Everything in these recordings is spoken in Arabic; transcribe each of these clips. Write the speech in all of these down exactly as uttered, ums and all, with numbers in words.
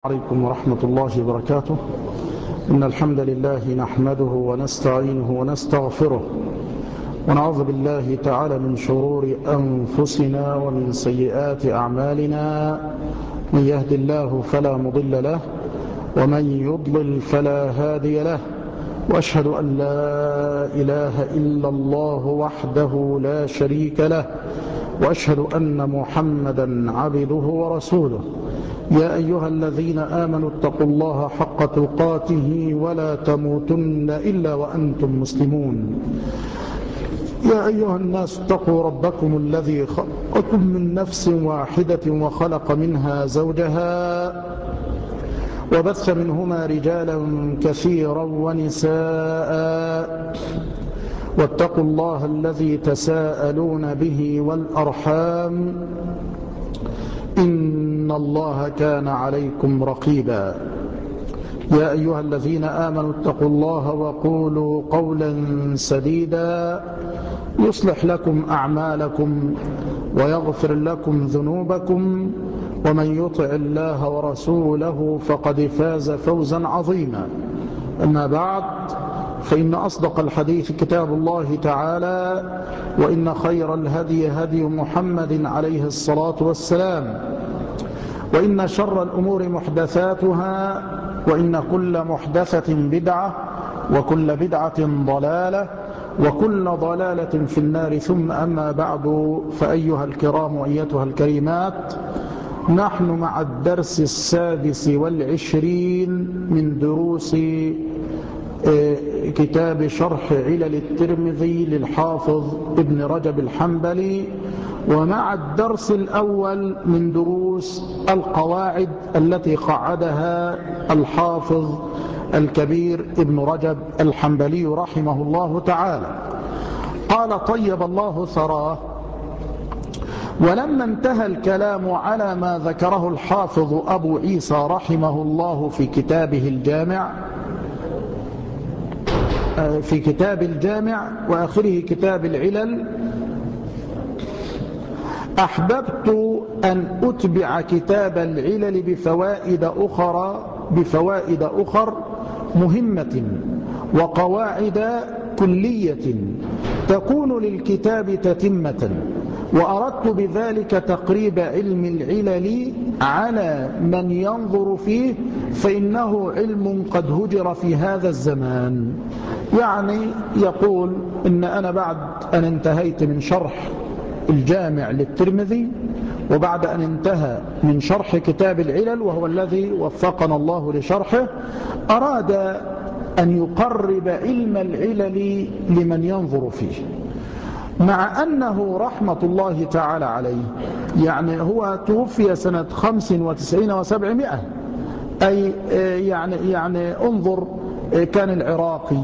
عليكم ورحمة الله وبركاته. إن الحمد لله نحمده ونستعينه ونستغفره ونعوذ بالله تعالى من شرور أنفسنا ومن سيئات أعمالنا. من يهد الله فلا مضل له ومن يضلل فلا هادي له، وأشهد أن لا إله إلا الله وحده لا شريك له، وأشهد أن محمدا عبده ورسوله. يا أيها الذين آمنوا اتقوا الله حق تقاته ولا تموتن إلا وأنتم مسلمون. يا أيها الناس اتقوا ربكم الذي خلقكم من نفس واحدة وخلق منها زوجها وبث منهما رجالا كثيرا ونساء، واتقوا الله الذي تساءلون به والأرحام إن الله كان عليكم رقيبا. يا أيها الذين آمنوا اتقوا الله وقولوا قولا سديدا يصلح لكم أعمالكم ويغفر لكم ذنوبكم، ومن يطع الله ورسوله فقد فاز فوزا عظيما. أما بعد، فإن أصدق الحديث كتاب الله تعالى، وإن خير الهدي هدي محمد عليه الصلاة والسلام، وإن شر الأمور محدثاتها، وإن كل محدثة بدعة، وكل بدعة ضلالة، وكل ضلالة في النار. ثم أما بعد، فأيها الكرام وأيتها الكريمات، نحن مع الدرس السادس والعشرين من دروس كتاب شرح علل الترمذي للحافظ ابن رجب الحنبلي، ومع الدرس الأول من دروس القواعد التي قعدها الحافظ الكبير ابن رجب الحنبلي رحمه الله تعالى. قال طيب الله ثراه: ولما انتهى الكلام على ما ذكره الحافظ أبو عيسى رحمه الله في كتابه الجامع في كتاب الجامع وآخره كتاب العلل، أحببت أن أتبع كتاب العلل بفوائد أخرى بفوائد أخر مهمة وقواعد كلية تكون للكتاب تتمة، وأردت بذلك تقريب علم العلل على من ينظر فيه، فإنه علم قد هجر في هذا الزمان. يعني يقول إن أنا بعد أن انتهيت من شرح الجامع للترمذي، وبعد أن انتهى من شرح كتاب العلل وهو الذي وفقنا الله لشرحه، أراد أن يقرب علم العلل لمن ينظر فيه، مع أنه رحمة الله تعالى عليه يعني هو توفي سنة خمس وتسعين وسبعمائة، أي يعني, يعني انظر، كان العراقي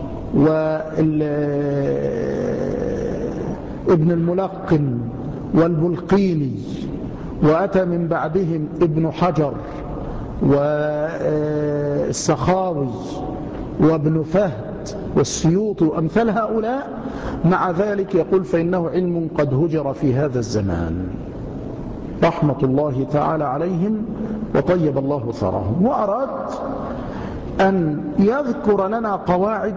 وابن الملقن والبلقيني، وأتى من بعدهم ابن حجر والسخاوي وابن فهد والسيوطي وأمثال هؤلاء. مع ذلك يقول فإنه علم قد هجر في هذا الزمان، رحمة الله تعالى عليهم وطيب الله ثراهم. وأراد أن يذكر لنا قواعد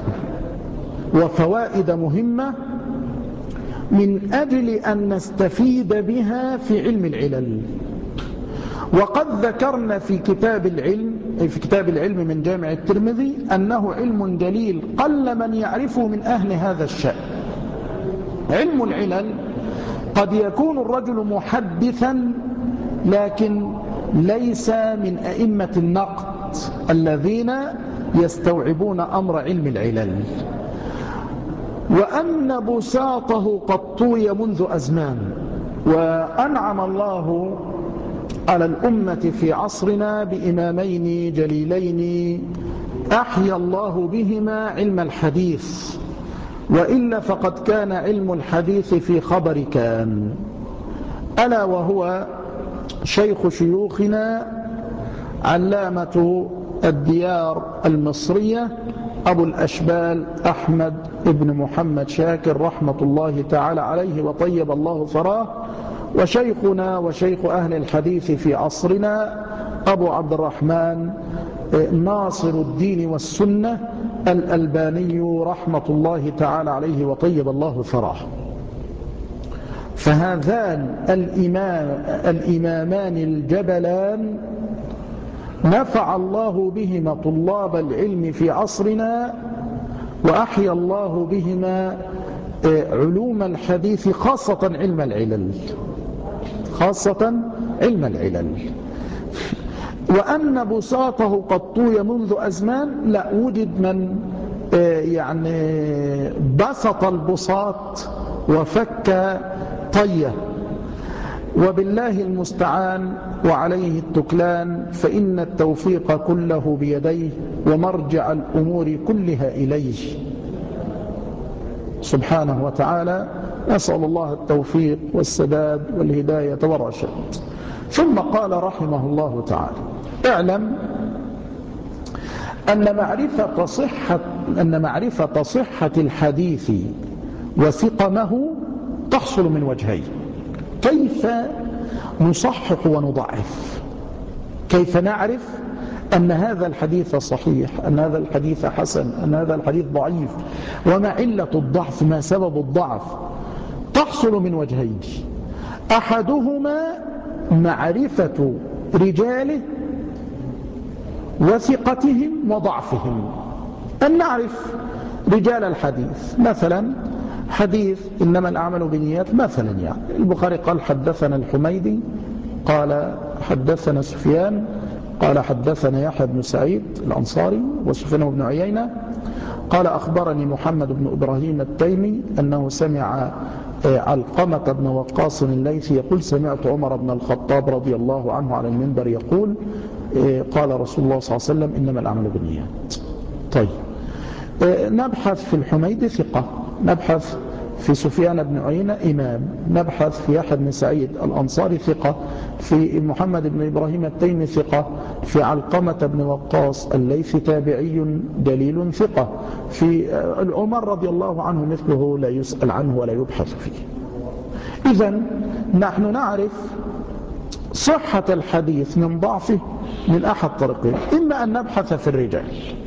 وفوائد مهمة من أجل أن نستفيد بها في علم العلل. وقد ذكرنا في كتاب العلم في كتاب العلم من جامع الترمذي أنه علم جليل قل من يعرفه من أهل هذا الشأن. علم العلل قد يكون الرجل محدثا لكن ليس من أئمة النقد الذين يستوعبون أمر علم العلل، وأن بساطه قد طوي منذ أزمان. وأنعم الله على الأمة في عصرنا بإمامين جليلين أحيا الله بهما علم الحديث، وإلا فقد كان علم الحديث في خبر كان، ألا وهو شيخ شيوخنا علامة الديار المصرية أبو الأشبال أحمد ابن محمد شاكر رحمة الله تعالى عليه وطيب الله ثراه، وشيخنا وشيخ أهل الحديث في عصرنا أبو عبد الرحمن ناصر الدين والسنة الألباني رحمة الله تعالى عليه وطيب الله ثراه. فهذان الإمام الإمامان الجبلان نفع الله بهما طلاب العلم في عصرنا، وأحيا الله بهما علوم الحديث، خاصة علم العلل، خاصة علم العلل. وأن بساطه قد طوي منذ أزمان، لا، وجد من يعني بسط البساط وفك طيه، وبالله المستعان وعليه التكلان، فإن التوفيق كله بيديه ومرجع الأمور كلها إليه سبحانه وتعالى. نسأل الله التوفيق والسداد والهداية والرشاد. ثم قال رحمه الله تعالى: اعلم أن معرفة صحة, أن معرفة صحة الحديث وثقمه تحصل من وجهين: كيف نصحح ونضعف، كيف نعرف أن هذا الحديث صحيح، أن هذا الحديث حسن، أن هذا الحديث ضعيف، وما علة الضعف، ما سبب الضعف. تحصل من وجهين: أحدهما معرفة رجاله وثقتهم وضعفهم، أن نعرف رجال الحديث. مثلا حديث إنما الأعمال بالنيات مثلا، يعني البخاري قال حدثنا الحميدي قال حدثنا سفيان قال حدثنا يحيى بن سعيد الأنصاري وسفيان بن عيينة قال أخبرني محمد بن إبراهيم التيمي أنه سمع علقمة بن وقاص الليثي يقول سمعت عمر بن الخطاب رضي الله عنه على المنبر يقول قال رسول الله صلى الله عليه وسلم إنما الأعمال بالنيات. طيب، نبحث في الحميدي ثقة، نبحث في سفيان بن عيينة إمام، نبحث في يحيى بن سعيد الأنصاري ثقة، في محمد بن إبراهيم التيمي ثقة، في علقمة بن وقاص الليثي تابعي دليل ثقة، في عمر رضي الله عنه مثله لا يسأل عنه ولا يبحث فيه. إذن نحن نعرف صحة الحديث من ضعفه من أحد طريقين: إما أن نبحث في الرجال،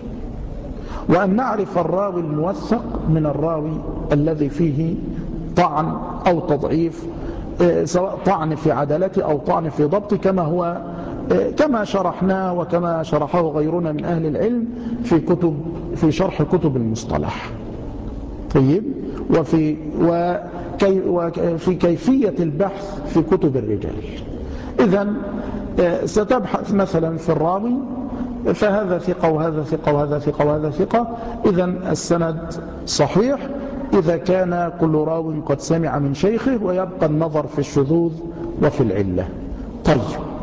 وأن نعرف الراوي الموثق من الراوي الذي فيه طعن أو تضعيف، سواء طعن في عدالته أو طعن في ضبطه، كما هو كما شرحناه وكما شرحه غيرنا من أهل العلم في كتب في شرح كتب المصطلح. طيب، وفي وكي وفي كيفية البحث في كتب الرجال. إذن ستبحث مثلا في الراوي، فهذا ثقة وهذا ثقة وهذا ثقة وهذا ثقة، إذن السند صحيح إذا كان كل راو قد سمع من شيخه، ويبقى النظر في الشذوذ وفي العلة. طيب،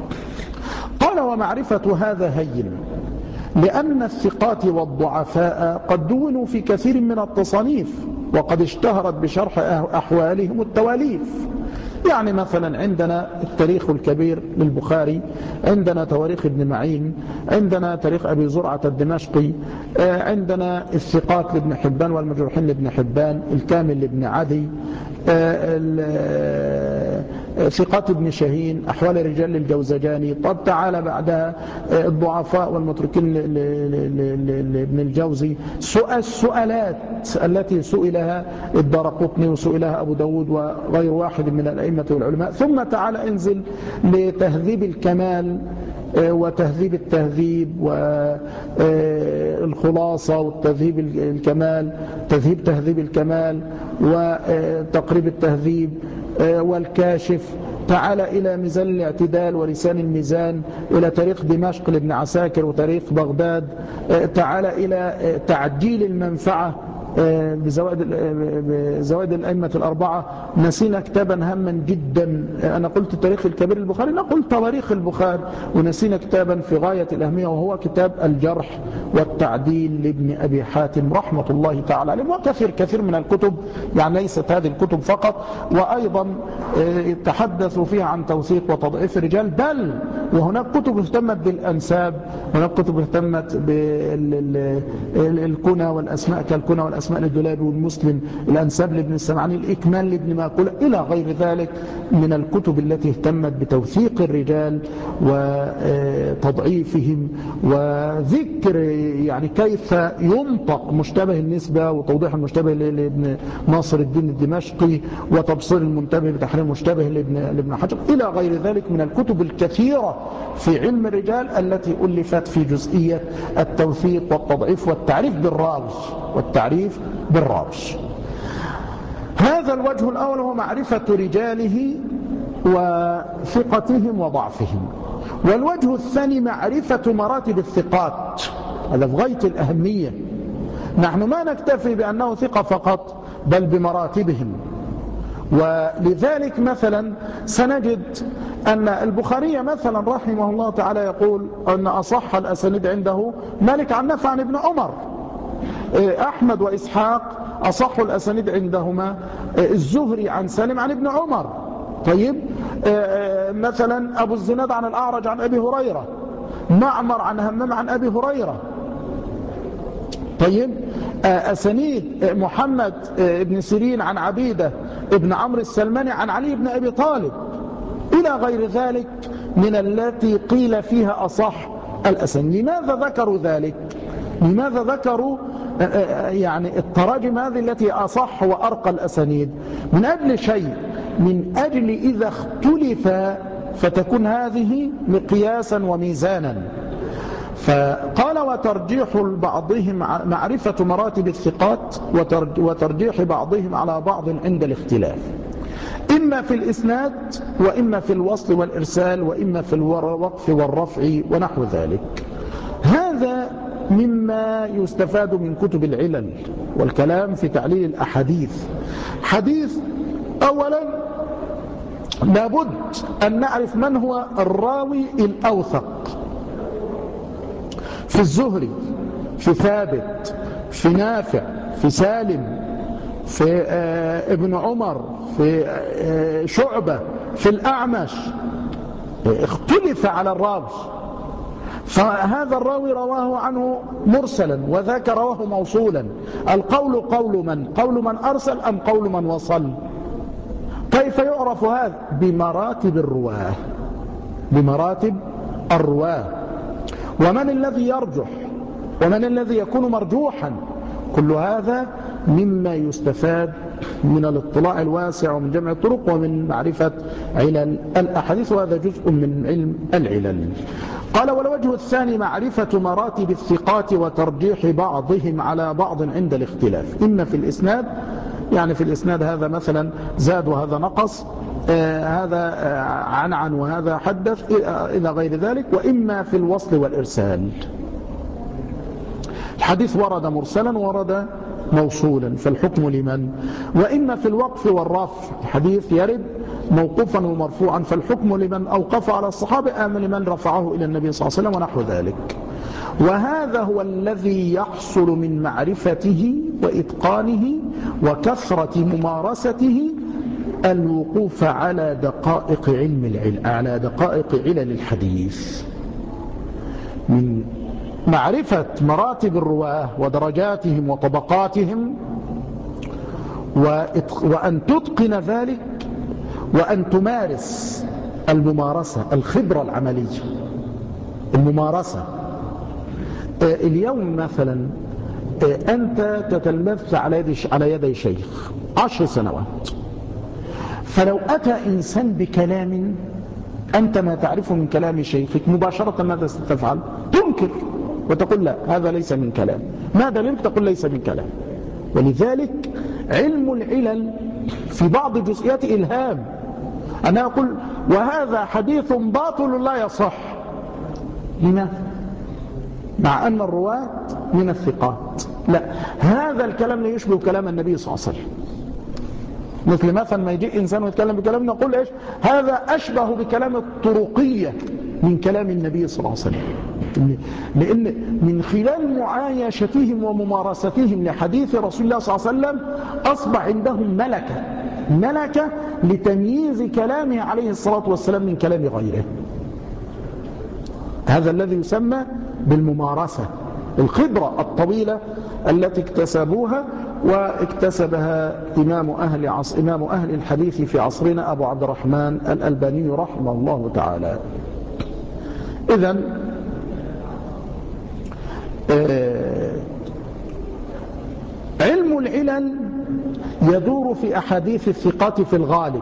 قال ومعرفة هذا هين، لأن الثقات والضعفاء قد دونوا في كثير من التصانيف، وقد اشتهرت بشرح أحوالهم التواليف. يعني مثلا عندنا التاريخ الكبير للبخاري، عندنا تواريخ ابن معين، عندنا تاريخ أبي زرعة الدمشقي، عندنا الثقات لابن حبان والمجروحين لابن حبان، الكامل لابن عدي، ثقات ابن شاهين، أحوال الرجال للجوزجاني. طب تعالى بعدها الضعفاء والمتركين لابن الجوزي، سؤال السؤالات التي سئلها الدارقطني وسئلها أبو داود وغير واحد من الأئمة والعلماء. ثم تعالى انزل لتهذيب الكمال وتهذيب التهذيب والخلاصة والتهذيب الكمال، تهذيب تهذيب الكمال وتقريب التهذيب والكاشف. تعال إلى ميزان الاعتدال ولسان الميزان، إلى تاريخ دمشق لابن عساكر وتاريخ بغداد. تعال إلى تعجيل المنفعة بزوائد بزوائد الأئمة الأربعة. نسينا كتابا هاما جدا، أنا قلت تاريخ الكبير البخاري، لا قلت تواريخ البخاري، ونسينا كتابا في غاية الأهمية، وهو كتاب الجرح والتعديل لابن أبي حاتم رحمة الله تعالى عليه. وكثير كثير من الكتب، يعني ليست هذه الكتب فقط، وأيضا تحدثوا فيها عن توثيق وتضعيف الرجال، بل وهناك كتب اهتمت بالأنساب، وهناك كتب اهتمت بالكنى والأسماء كالكنى والأسماء للدولابي والمسلم، الأنساب لابن السمعاني، الإكمال لابن ماقولة، إلى غير ذلك من الكتب التي اهتمت بتوثيق الرجال وتضعيفهم وذكر يعني كيف ينطق مشتبه النسبة وتوضيح المشتبه لابن ناصر الدين الدمشقي وتبصير المنتبه بتحرير المشتبه لابن حجر، إلى غير ذلك من الكتب الكثيرة في علم الرجال التي ألفت في جزئية التوثيق والتضعيف والتعريف بالراوي والتعريف بالراوي. هذا الوجه الأول هو معرفة رجاله وثقتهم وضعفهم. والوجه الثاني معرفة مراتب الثقات، هذا في غاية الأهمية. نحن ما نكتفي بأنه ثقة فقط بل بمراتبهم. ولذلك مثلا سنجد أن البخاري مثلا رحمه الله تعالى يقول أن أصح الأسانيد عنده مالك عن نافع عن ابن عمر، أحمد وإسحاق أصح الأسانيد عندهما الزهري عن سالم عن ابن عمر. طيب مثلا أبو الزناد عن الأعرج عن أبي هريرة، معمر عن همام عن أبي هريرة. طيب أسانيد محمد بن سيرين عن عبيدة ابن عمرو السلماني عن علي بن أبي طالب، إلى غير ذلك من التي قيل فيها أصح الأسانيد. لماذا ذكروا ذلك؟ لماذا ذكروا يعني التراجم هذه التي أصح وأرقى الأسانيد؟ من أجل شيء، من أجل إذا اختلف فتكون هذه مقياسا وميزانا. فقال وترجيح بعضهم معرفة مراتب الثقات وترجيح بعضهم على بعض عند الاختلاف، إما في الإسناد وإما في الوصل والإرسال وإما في الوقف والرفع ونحو ذلك. هذا مما يستفاد من كتب العلل والكلام في تعليل الأحاديث. حديث أولا لابد أن نعرف من هو الراوي الأوثق في الزهري، في ثابت، في نافع، في سالم، في ابن عمر، في شعبة، في الأعمش. اختلف على الراوي، فهذا الراوي رواه عنه مرسلا وذاك رواه موصولا. القول قول من؟ قول من أرسل أم قول من وصل؟ كيف يعرف هذا؟ بمراتب الرواه، بمراتب الرواه. ومن الذي يرجح ومن الذي يكون مرجوحا؟ كل هذا مما يستفاد من الاطلاع الواسع ومن جمع الطرق ومن معرفة علل الأحاديث، وهذا جزء من علم العلل. قال والوجه الثاني معرفة مراتب الثقات وترجيح بعضهم على بعض عند الاختلاف، إما في الإسناد، يعني في الإسناد هذا مثلا زاد وهذا نقص، آه هذا آه عنعن وهذا حدث إلى غير ذلك، وإما في الوصل والإرسال. الحديث ورد مرسلا ورد موصولا فالحكم لمن؟ وإما في الوقف والرفع، الحديث يرد موقوفا ومرفوعا فالحكم لمن أوقف على الصحابة أم لمن رفعه إلى النبي صلى الله عليه وسلم ونحو ذلك. وهذا هو الذي يحصل من معرفته وإتقانه وكثرة ممارسته الوقوف على دقائق علم العلم، على دقائق علل الحديث، من معرفة مراتب الرواه ودرجاتهم وطبقاتهم، وأن تتقن ذلك وأن تمارس الممارسة، الخبرة العملية، الممارسة. اليوم مثلا أنت تتلمذ على يد على يدي شيخ عشر سنوات، فلو أتى إنسان بكلام أنت ما تعرفه من كلام شيخك مباشرة ماذا ستفعل؟ تنكر وتقول لا هذا ليس من كلام. ما دليلك؟ تقول ليس من كلام. ولذلك علم العلل في بعض جزئيات إلهام. أنا أقول وهذا حديث باطل لا يصح. لماذا؟ مع أن الرواة من الثقات. لا، هذا الكلام لا يشبه كلام النبي صلى الله عليه وسلم. مثل مثلا ما يجي إنسان ويتكلم بكلام نقول إيش؟ هذا أشبه بكلام الطرقية من كلام النبي صلى الله عليه وسلم. لأن من خلال معايشتهم وممارستهم لحديث رسول الله صلى الله عليه وسلم أصبح عندهم ملكة ملكة لتمييز كلامه عليه الصلاة والسلام من كلام غيره. هذا الذي يسمى بالممارسة، الخبرة الطويلة التي اكتسبوها واكتسبها إمام أهل, عصر إمام أهل الحديث في عصرنا أبو عبد الرحمن الألباني رحمه الله تعالى. إذن آه علم العلل يدور في أحاديث الثقات في الغالب،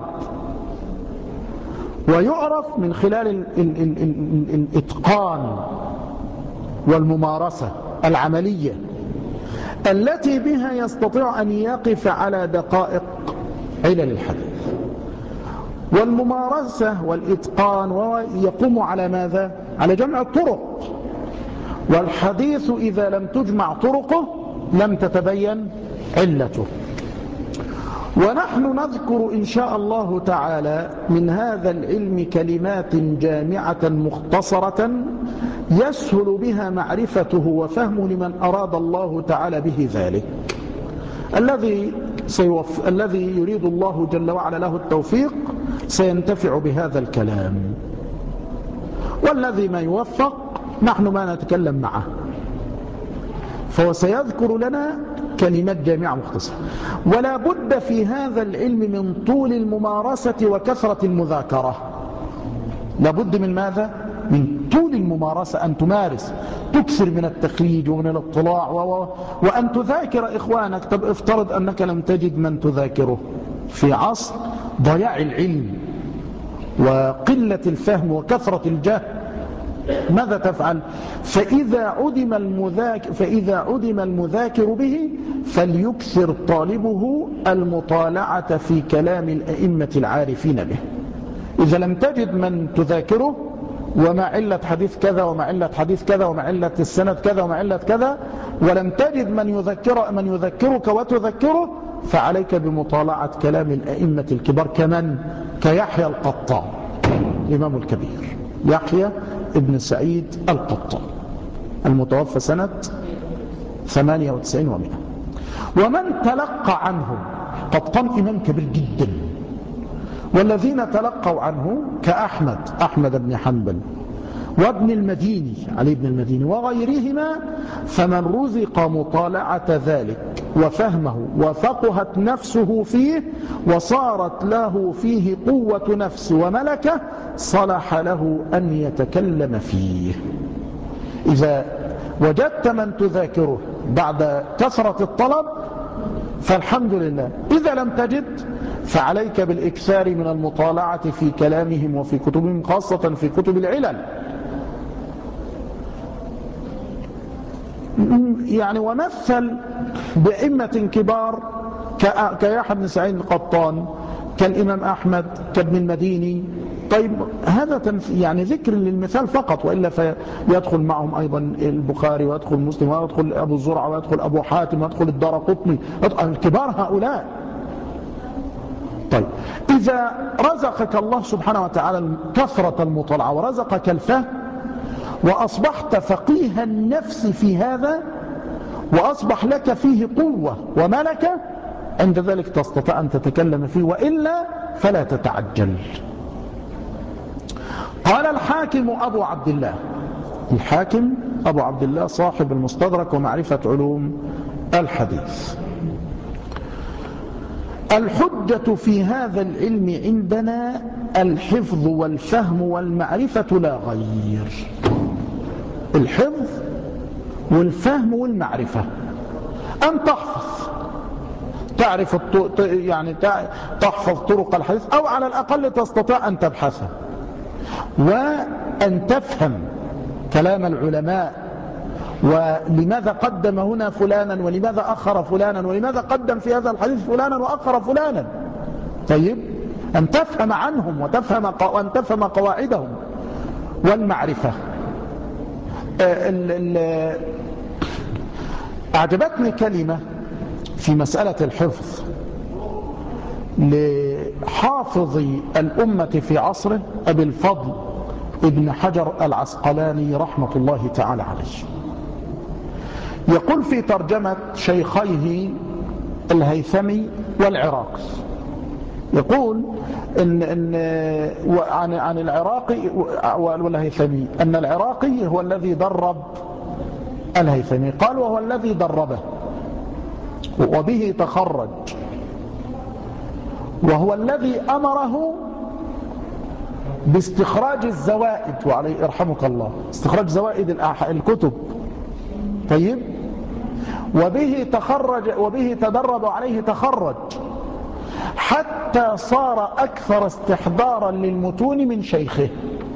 ويعرف من خلال ال ال ال ال الإتقان والممارسة العملية التي بها يستطيع أن يقف على دقائق علل الحديث. والممارسة والإتقان يقوم على ماذا؟ على جمع الطرق، والحديث إذا لم تجمع طرقه لم تتبين علته. ونحن نذكر إن شاء الله تعالى من هذا العلم كلمات جامعة مختصرة يسهل بها معرفته وفهمه لمن أراد الله تعالى به ذلك، الذي سيوف... الذي يريد الله جل وعلا له التوفيق سينتفع بهذا الكلام، والذي ما يوفق نحن ما نتكلم معه، فهو سيذكر لنا كلمات جامعة مختصرة. ولا بد في هذا العلم من طول الممارسة وكثرة المذاكرة. لا بد من ماذا؟ من طول الممارسة، أن تمارس، تكثر من التخريج ومن الاطلاع و... وأن تذاكر إخوانك. طب افترض أنك لم تجد من تذاكره في عصر ضياع العلم وقلة الفهم وكثرة الجهل، ماذا تفعل؟ فإذا عدم المذاكر, فإذا عدم المذاكر به فليكثر طالبه المطالعة في كلام الأئمة العارفين به. إذا لم تجد من تذاكره وما علة حديث كذا وما علة حديث كذا وما علة السند كذا وما علة كذا، ولم تجد من يذكر من يذكرك وتذكره، فعليك بمطالعة كلام الأئمة الكبار، كمن كيحيى القطان الإمام الكبير يحيى ابن سعيد القطان المتوفى سنة ثمانية وتسعين ومئة. ومن تلقى عنه، قطان إمام كبير جدا، والذين تلقوا عنه كأحمد أحمد بن حنبل وابن المديني علي بن المديني وغيرهما، فمن رزق مطالعة ذلك وفهمه وفقهت نفسه فيه وصارت له فيه قوة نفس وملكة صلح له أن يتكلم فيه. إذا وجدت من تذاكره بعد كثرة الطلب فالحمد لله، إذا لم تجد فعليك بالإكثار من المطالعة في كلامهم وفي كتبهم، خاصة في كتب العلل. يعني ومثل بأئمة كبار كيحيى بن سعيد القطان، كالإمام أحمد، كابن المديني. طيب هذا يعني ذكر للمثال فقط، وإلا فيدخل معهم أيضا البخاري ويدخل مسلم ويدخل أبو زرعة ويدخل أبو حاتم ويدخل الدارقطني، الكبار هؤلاء. طيب إذا رزقك الله سبحانه وتعالى كثرة المطالعة ورزقك الفهم وأصبحت فقيه النفس في هذا وأصبح لك فيه قوة وملكة، عند ذلك تستطيع أن تتكلم فيه، وإلا فلا تتعجل. قال الحاكم أبو عبد الله، الحاكم أبو عبد الله صاحب المستدرك ومعرفة علوم الحديث: الحجة في هذا العلم عندنا الحفظ والفهم والمعرفة لا غير. الحفظ والفهم والمعرفة، أن تحفظ، تعرف يعني تحفظ طرق الحديث، أو على الأقل تستطيع أن تبحثها، وأن تفهم كلام العلماء، ولماذا قدم هنا فلانا ولماذا أخر فلانا ولماذا قدم في هذا الحديث فلانا وأخر فلانا. طيب أن تفهم عنهم وتفهم وأن تفهم قواعدهم. والمعرفة، أعجبتني كلمة في مسألة الحفظ لحافظ الأمة في عصره أبي الفضل ابن حجر العسقلاني رحمة الله تعالى عليه. يقول في ترجمة شيخيه الهيثمي والعراقي، يقول إن إن عن عن العراقي والهيثمي أن العراقي هو الذي درب الهيثمي، قال وهو الذي دربه وبه تخرج، وهو الذي أمره باستخراج الزوائد، وعليه يرحمك الله، استخراج زوائد الكتب. طيب، وبه تخرج وبه تدرب وعليه تخرج، حتى صار أكثر استحضارا للمتون من شيخه.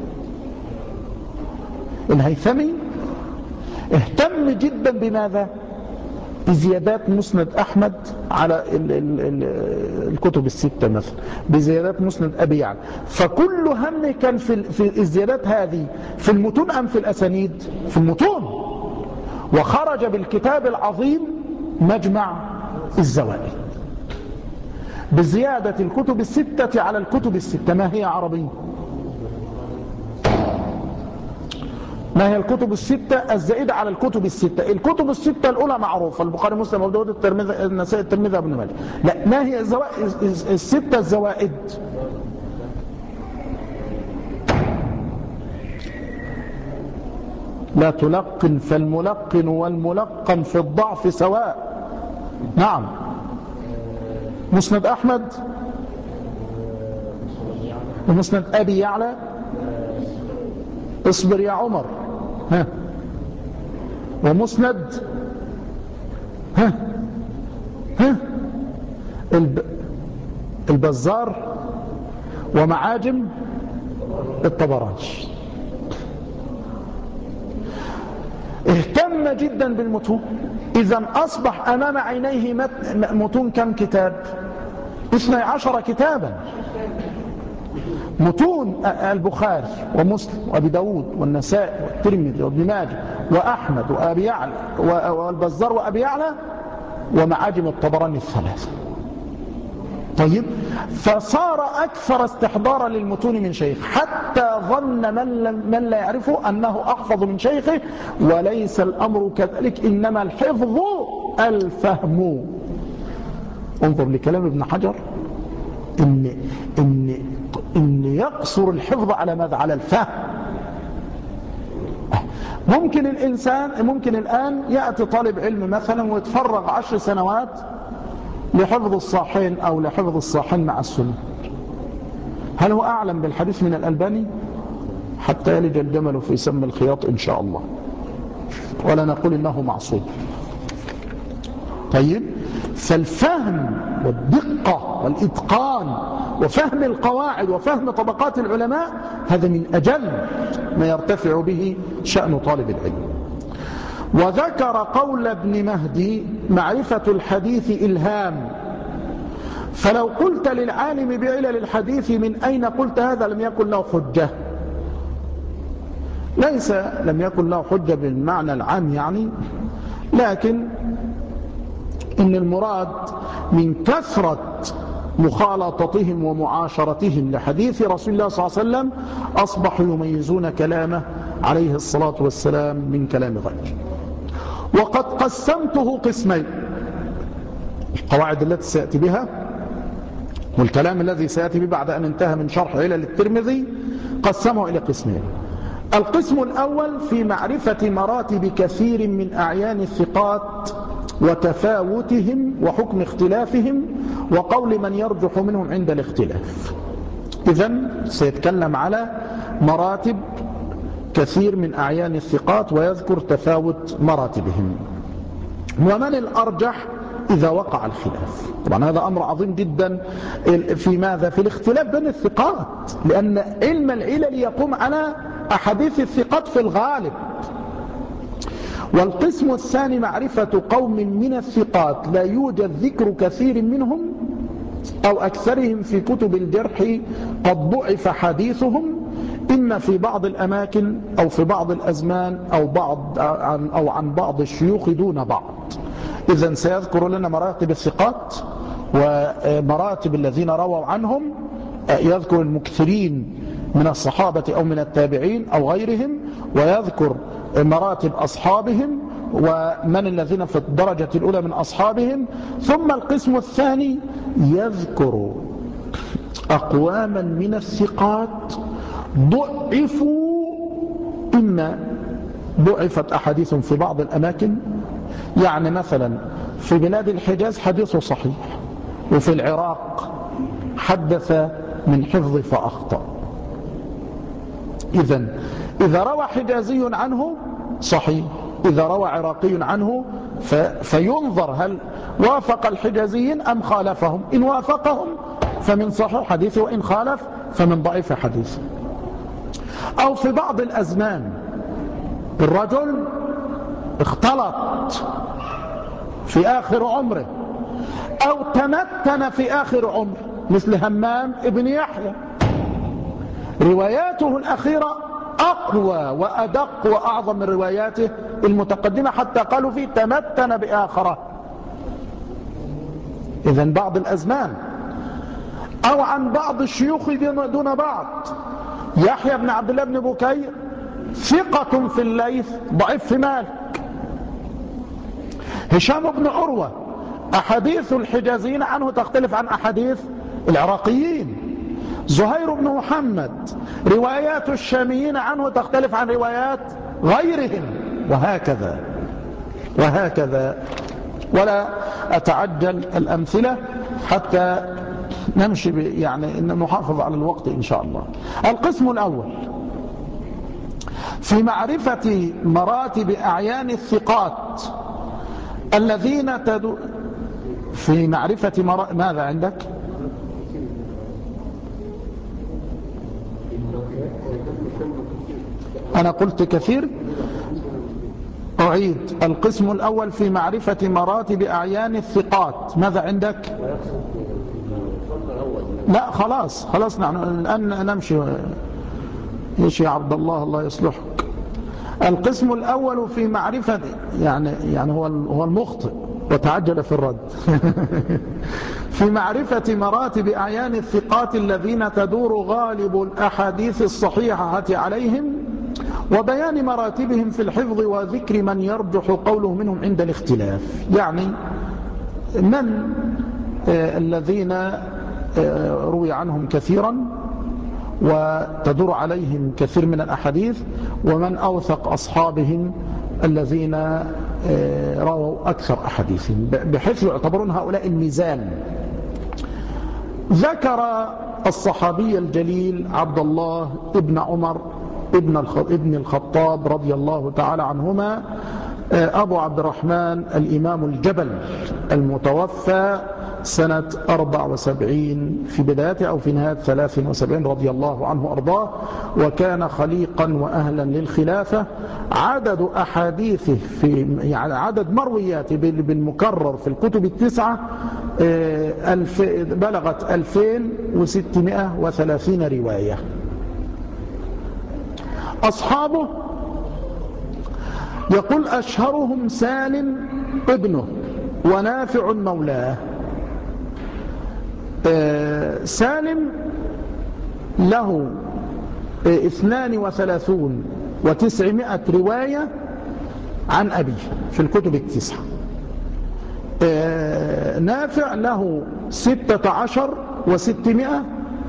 الهيثمي اهتم جدا بماذا؟ بزيادات مسند أحمد على ال ال ال الكتب الستة مثلا، بزيادات مسند أبي يعلى، فكل هم كان في, في الزيادات هذه في المتون أم في الأسانيد؟ في المتون. وخرج بالكتاب العظيم مجمع الزوائد بزيادة الكتب الستة على الكتب الستة. ما هي عربية؟ ما هي الكتب الستة الزائدة على الكتب الستة؟ الكتب الستة الأولى معروفة، البخاري مسلم أبو داود الترمذي النسائي الترمذي ابن ماجه. لا، ما هي الزوائد الستة الزوائد؟ لا تلقن فالملقن والملقن في الضعف سواء. نعم. مسند أحمد ومسند أبي يعلى. اصبر يا عمر. ها. ومسند ها ها الب... البزار ومعاجم الطبراني. اهتم جدا بالمتون. إذا أصبح أمام عينيه متون كم كتاب؟ اثني عشر كتابا. متون البخاري ومسلم وابي داود والنسائي والترمذي وابن ماجه وأحمد وأبي يعلى والبزار وأبي يعلى ومعاجم الطبراني الثلاثة. طيب، فصار أكثر استحضارا للمتون من شيخ، حتى ظن من, من لا يعرفه أنه أحفظ من شيخه، وليس الأمر كذلك، إنما الحفظ الفهم. انظر لكلام ابن حجر، إن, إن, إن يقصر الحفظ على ماذا؟ على الفهم. ممكن الإنسان ممكن الآن يأتي طالب علم مثلا ويتفرغ عشر سنوات لحفظ الصحيحين أو لحفظ الصحيحين مع السنة. هل هو أعلم بالحديث من الألباني؟ حتى يلج الجمل في سم الخياط إن شاء الله، ولا نقول إنه معصوم. طيب، فالفهم والدقة والإتقان وفهم القواعد وفهم طبقات العلماء هذا من أجل ما يرتفع به شأن طالب العلم. وذكر قول ابن مهدي: معرفة الحديث إلهام، فلو قلت للعالم بعلل الحديث من أين قلت هذا لم يكن له حجة. ليس لم يكن له حجة بالمعنى العام يعني، لكن إن المراد من كثرة مخالطتهم ومعاشرتهم لحديث رسول الله صلى الله عليه وسلم أصبحوا يميزون كلامه عليه الصلاة والسلام من كلام غيره. وقد قسمته قسمين، القواعد التي سيأتي بها والكلام الذي سيأتي به بعد أن انتهى من شرح علل الترمذي قسمه إلى قسمين. القسم الأول في معرفة مراتب كثير من أعيان الثقات وتفاوتهم وحكم اختلافهم وقول من يرجح منهم عند الاختلاف. إذن سيتكلم على مراتب كثير من أعيان الثقات ويذكر تفاوت مراتبهم ومن الأرجح إذا وقع الخلاف. طبعا هذا أمر عظيم جدا في ماذا؟ في الاختلاف بين الثقات، لأن علم العلل يقوم على أحاديث الثقات في الغالب. والقسم الثاني معرفة قوم من الثقات لا يوجد ذكر كثير منهم أو أكثرهم في كتب الجرح قد ضعف حديثهم إما في بعض الأماكن أو في بعض الأزمان أو, بعض عن أو عن بعض الشيوخ دون بعض. إذن سيذكر لنا مراتب الثقات ومراتب الذين رووا عنهم، يذكر المكثرين من الصحابة أو من التابعين أو غيرهم، ويذكر مراتب أصحابهم ومن الذين في الدرجة الأولى من أصحابهم. ثم القسم الثاني يذكر أقواما من الثقات ضعفوا، إما ضعفت أحاديث في بعض الأماكن، يعني مثلا في بلاد الحجاز حديثه صحيح، وفي العراق حدث من حفظ فأخطأ. إذن إذا روى حجازي عنه صحيح، إذا روى عراقي عنه فينظر هل وافق الحجازيين أم خالفهم. إن وافقهم فمن صحيح حديثه، وإن خالف فمن ضعيف حديثه. أو في بعض الأزمان الرجل اختلط في آخر عمره أو تمتن في آخر عمره، مثل همام ابن يحيى، رواياته الأخيرة أقوى وأدق وأعظم من رواياته المتقدمة، حتى قالوا فيه تمتن بآخره. إذن بعض الأزمان. أو عن بعض الشيوخ دون بعض، يحيى بن عبد الله بن بكير ثقة في الليث ضعيف في مالك. هشام بن عروة أحاديث الحجازيين عنه تختلف عن أحاديث العراقيين. زهير بن محمد روايات الشاميين عنه تختلف عن روايات غيرهم، وهكذا وهكذا. ولا أتعجل الأمثلة حتى نمشي يعني إن نحافظ على الوقت إن شاء الله. القسم الأول في معرفة مراتب أعيان الثقات الذين تدو في معرفة مر... ماذا عندك؟ أنا قلت كثير، أعيد. القسم الأول في معرفة مراتب أعيان الثقات، ماذا عندك؟ لا خلاص خلاص نحن الآن نمشي. إيش يا عبد الله، الله يصلحك. القسم الأول في معرفة، يعني يعني هو هو المخطئ وتعجل في الرد. في معرفة مراتب أعيان الثقات الذين تدور غالب الأحاديث الصحيحة عليهم، وبيان مراتبهم في الحفظ، وذكر من يرجح قوله منهم عند الاختلاف. يعني من آه الذين آه روي عنهم كثيرا وتدور عليهم كثير من الأحاديث، ومن أوثق أصحابهم الذين آه رووا أكثر أحاديثهم، بحيث يعتبرون هؤلاء الميزان. ذكر الصحابي الجليل عبد الله ابن عمر ابن الخطاب رضي الله تعالى عنهما، أبو عبد الرحمن الإمام الجبل المتوفى سنة أربع وسبعين في بدايته أو في نهاية ثلاث وسبعين رضي الله عنه أرضاه، وكان خليقا وأهلا للخلافة. عدد أحاديثه في يعني عدد مروياته بالمكرر في الكتب التسعة ألف بلغت ألفين وستمائة وثلاثين رواية. أصحابه يقول أشهرهم سالم ابنه ونافع مولاه. سالم له اثنان وثلاثون وتسعمائة رواية عن أبيه في الكتب التسعة. نافع له ستة عشر وستمائة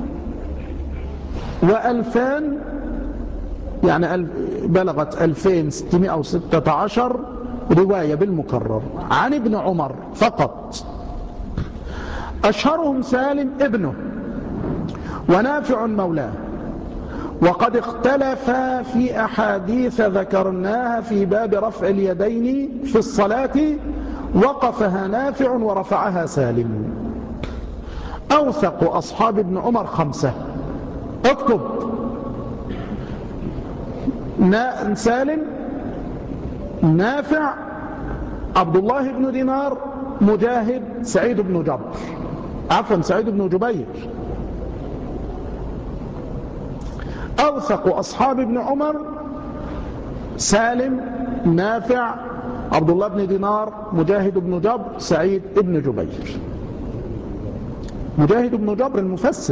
وألفان، يعني بلغت ألفين وستمائة وستة عشر رواية بالمكرر عن ابن عمر فقط. أشهرهم سالم ابنه ونافع مولاه، وقد اختلف في أحاديث ذكرناها في باب رفع اليدين في الصلاة، وقفها نافع ورفعها سالم. أوثق أصحاب ابن عمر خمسة، اكتب: سالم، نافع، عبد الله بن دينار، مجاهد، سعيد بن جبر، عفوا سعيد بن جبير. أوثق أصحاب ابن عمر سالم، نافع، عبد الله بن دينار، مجاهد بن جبر، سعيد بن جبير. مجاهد بن جبر المفسر.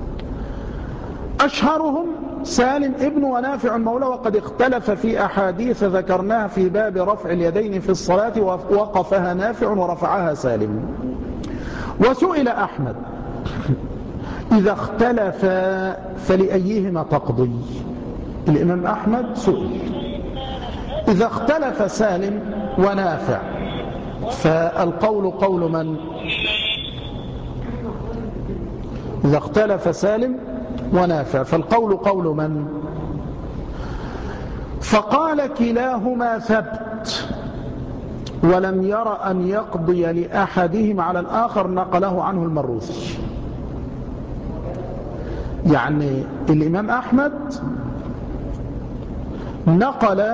أشهرهم سالم ابن ونافع مولى، وقد اختلف في أحاديث ذكرناها في باب رفع اليدين في الصلاة، ووقفها نافع ورفعها سالم. وسئل أحمد إذا اختلف فلأيهما تقضي؟ الإمام أحمد سئل إذا اختلف سالم ونافع فالقول قول من؟ إذا اختلف سالم ونافع فالقول قول من؟ فقال كلاهما ثبت ولم ير أن يقضي لأحدهم على الآخر، نقله عنه المروزي. يعني الإمام أحمد نقل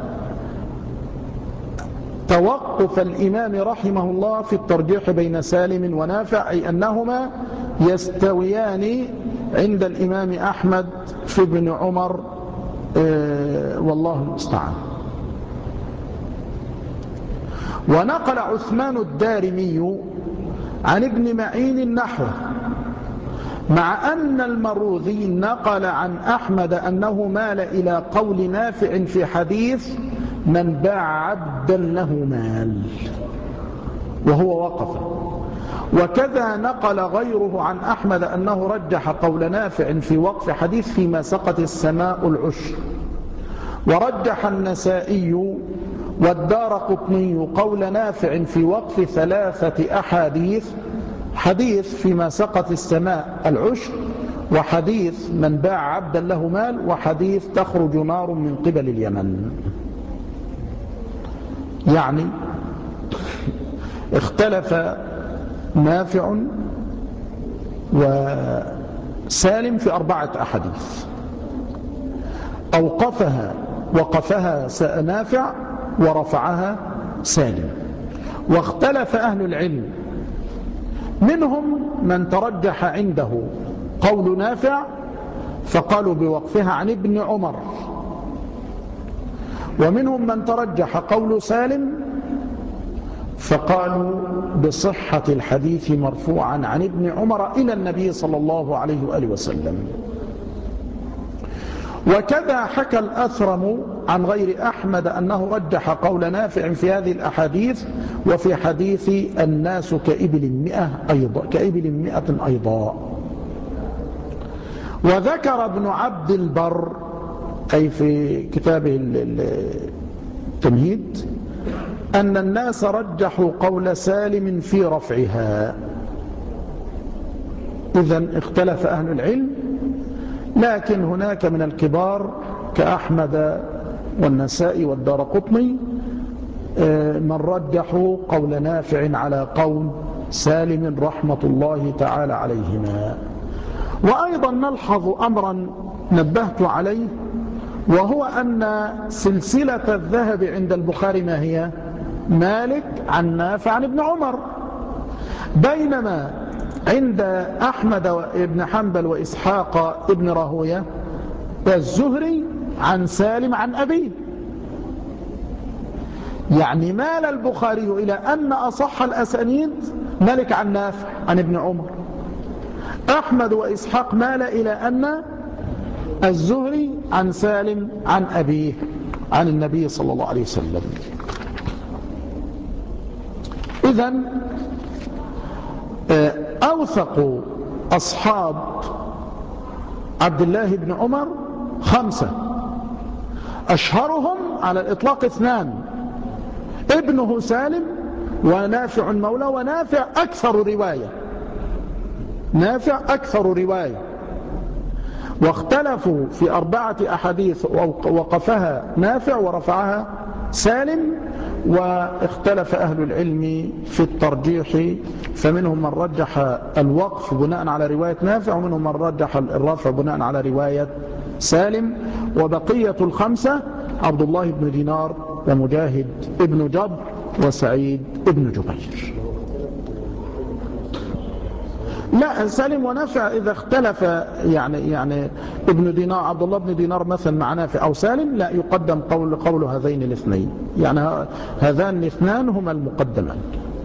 توقف الإمام رحمه الله في الترجيح بين سالم ونافع، أي أنهما يستويان عند الإمام أحمد في ابن عمر، آه والله المستعان. ونقل عثمان الدارمي عن ابن معين نحوه، مع أن المروذي نقل عن أحمد أنه مال إلى قول نافع في حديث من باع عبدا له مال وهو وقف. وكذا نقل غيره عن أحمد أنه رجح قول نافع في وقف حديث فيما سقط السماء العشر. ورجح النسائي والدارقطني قول نافع في وقف ثلاثة أحاديث، حديث فيما سقط السماء العشر، وحديث من باع عبدا له مال، وحديث تخرج نار من قبل اليمن. يعني اختلف نافع وسالم في أربعة أحاديث، أوقفها وقفها نافع ورفعها سالم. واختلف أهل العلم، منهم من ترجح عنده قول نافع فقالوا بوقفها عن ابن عمر، ومنهم من ترجح قول سالم فقالوا بصحة الحديث مرفوعا عن ابن عمر إلى النبي صلى الله عليه وآله وسلم. وكذا حكى الأثرم عن غير أحمد أنه رجح قول نافع في هذه الأحاديث وفي حديث الناس كإبل مئة أيضا كإبل مئة أيضا. وذكر ابن عبد البر أي في كتابه التمهيد أن الناس رجحوا قول سالم في رفعها. إذن اختلف أهل العلم، لكن هناك من الكبار كأحمد والنسائي والدارقطني من رجحوا قول نافع على قول سالم رحمة الله تعالى عليهما. وأيضا نلحظ أمرا نبهت عليه، وهو أن سلسلة الذهب عند البخاري ما هي؟ مالك عن نافع عن ابن عمر، بينما عند أحمد وابن حنبل وإسحاق ابن راهوية الزهري عن سالم عن أبيه. يعني مال البخاري إلى أن أصح الأسانيد مالك عن نافع عن ابن عمر. أحمد وإسحاق مال إلى أن الزهري عن سالم عن أبيه عن النبي صلى الله عليه وسلم. إذن أوثق أصحاب عبد الله بن عمر خمسة، أشهرهم على الإطلاق اثنان، ابنه سالم ونافع مولى، ونافع أكثر رواية، نافع أكثر رواية. واختلفوا في أربعة أحاديث وقفها نافع ورفعها سالم، واختلف أهل العلم في الترجيح، فمنهم من رجح الوقف بناء على رواية نافع، ومنهم من رجح الرفع بناء على رواية سالم. وبقية الخمسة عبد الله بن دينار ومجاهد ابن جبر وسعيد ابن جبير. لا، سالم ونافع إذا اختلف يعني يعني ابن دينار عبد الله بن دينار مثلا مع نافع أو سالم، لا يقدم قول قول هذين الاثنين، يعني هذان الاثنان هما المقدمان.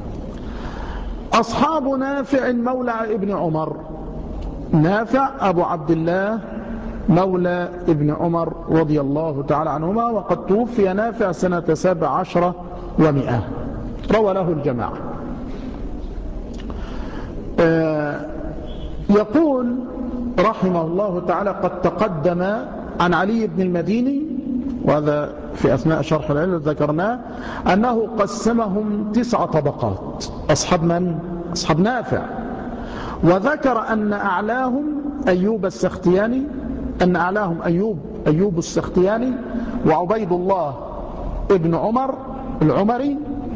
أصحاب نافع مولى ابن عمر، نافع أبو عبد الله مولى ابن عمر رضي الله تعالى عنهما، وقد توفي نافع سنة سبع عشرة ومئة، روى له الجماعة. يقول رحمه الله تعالى: قد تقدم عن علي بن المديني، وهذا في أثناء شرح العلم ذكرناه، أنه قسمهم تسع طبقات. أصحاب من؟ أصحاب نافع. وذكر أن أعلاهم أيوب السختياني، أن أعلاهم أيوب أيوب السختياني وعبيد الله ابن عمر العمري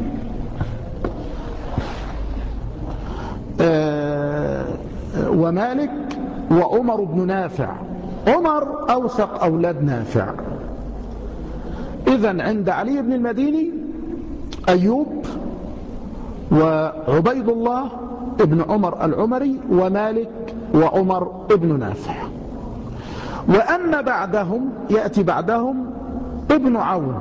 ومالك وعمر بن نافع. عمر أوثق أولاد نافع. إذن عند علي بن المديني أيوب وعبيد الله ابن عمر العمري ومالك وعمر ابن نافع. وأن بعدهم يأتي بعدهم ابن عون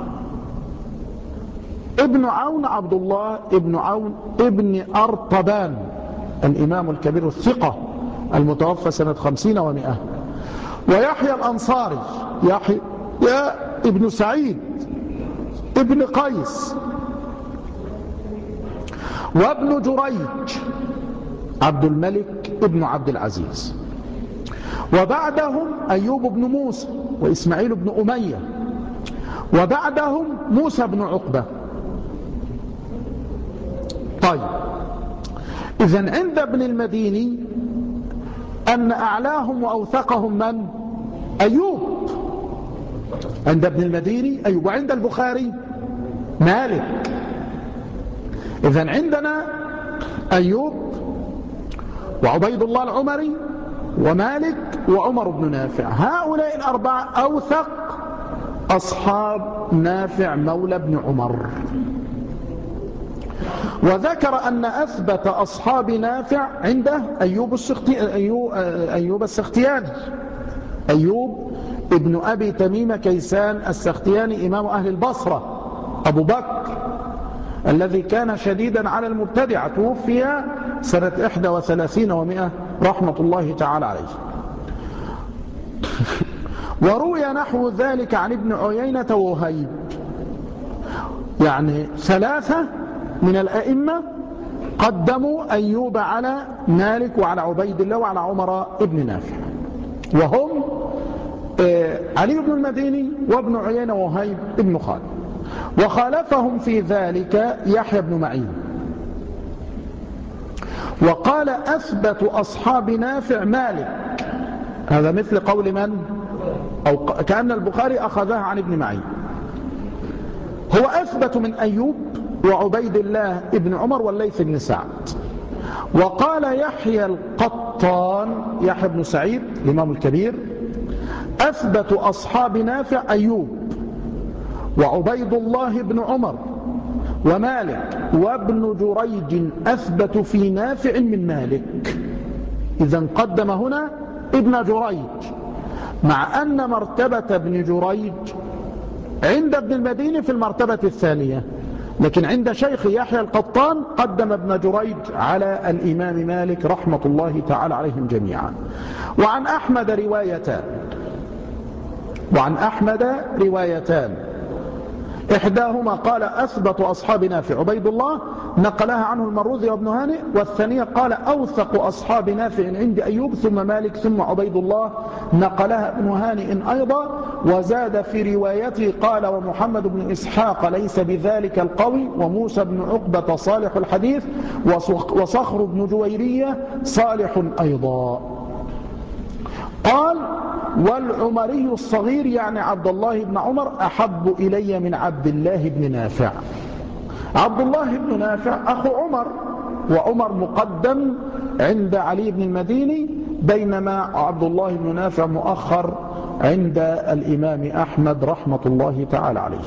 ابن عون عبد الله ابن عون ابن أرطبان الإمام الكبير الثقة المتوفى سنة خمسين ومئة. ويحيى الأنصاري يحيى ابن سعيد ابن قيس وابن جريج عبد الملك ابن عبد العزيز. وبعدهم أيوب بن موسى وإسماعيل بن أمية. وبعدهم موسى بن عقبة. طيب، إذن عند ابن المديني أن أعلاهم وأوثقهم من؟ أيوب عند ابن المديني أيوب. وعند البخاري مالك. إذن عندنا أيوب وعبيد الله العمري ومالك وعمر بن نافع. هؤلاء الأربعة أوثق أصحاب نافع مولى بن عمر. وذكر أن أثبت أصحاب نافع عنده أيوب السختي أيوب, أيوب السختياني أيوب ابن أبي تميم كيسان السختياني إمام أهل البصرة أبو بكر الذي كان شديدا على المبتدعة، توفي سنة إحدى وثلاثين ومئة رحمة الله تعالى عليه. وروي نحو ذلك عن ابن عيينة ووهيب، يعني ثلاثة من الأئمة قدموا أيوب على مالك وعلى عبيد الله وعلى عمر ابن نافع، وهم علي بن المديني وابن عيينة ووهيب ابن خالد. وخالفهم في ذلك يحيى بن معين، وقال أثبت أصحاب نافع مالك. هذا مثل قول من؟ أو كأن البخاري أخذها عن ابن معين. هو أثبت من أيوب وعبيد الله ابن عمر والليث بن سعد. وقال يحيى القطان يحيى بن سعيد الإمام الكبير: أثبت أصحاب نافع أيوب وعبيد الله بن عمر ومالك وابن جريج أثبت في نافع من مالك. إذن قدم هنا ابن جريج، مع أن مرتبة ابن جريج عند ابن المديني في المرتبة الثانية، لكن عند شيخ يحيى القطان قدم ابن جريج على الإمام مالك رحمة الله تعالى عليهم جميعا. وعن أحمد روايتان وعن أحمد روايتان إحداهما قال أثبت أصحاب نافع عبيد الله، نقلها عنه المروذي وابن هانئ. والثانية قال أوثق أصحاب نافع عند أيوب ثم مالك ثم عبيد الله، نقلها ابن هانئ أيضا. وزاد في روايته قال ومحمد بن إسحاق ليس بذلك القوي، وموسى بن عقبة صالح الحديث، وصخر بن جويرية صالح أيضا. قال والعمري الصغير يعني عبد الله بن عمر أحب إلي من عبد الله بن نافع. عبد الله بن نافع أخو عمر، وعمر مقدم عند علي بن المديني، بينما عبد الله بن نافع مؤخر عند الإمام أحمد رحمة الله تعالى عليه.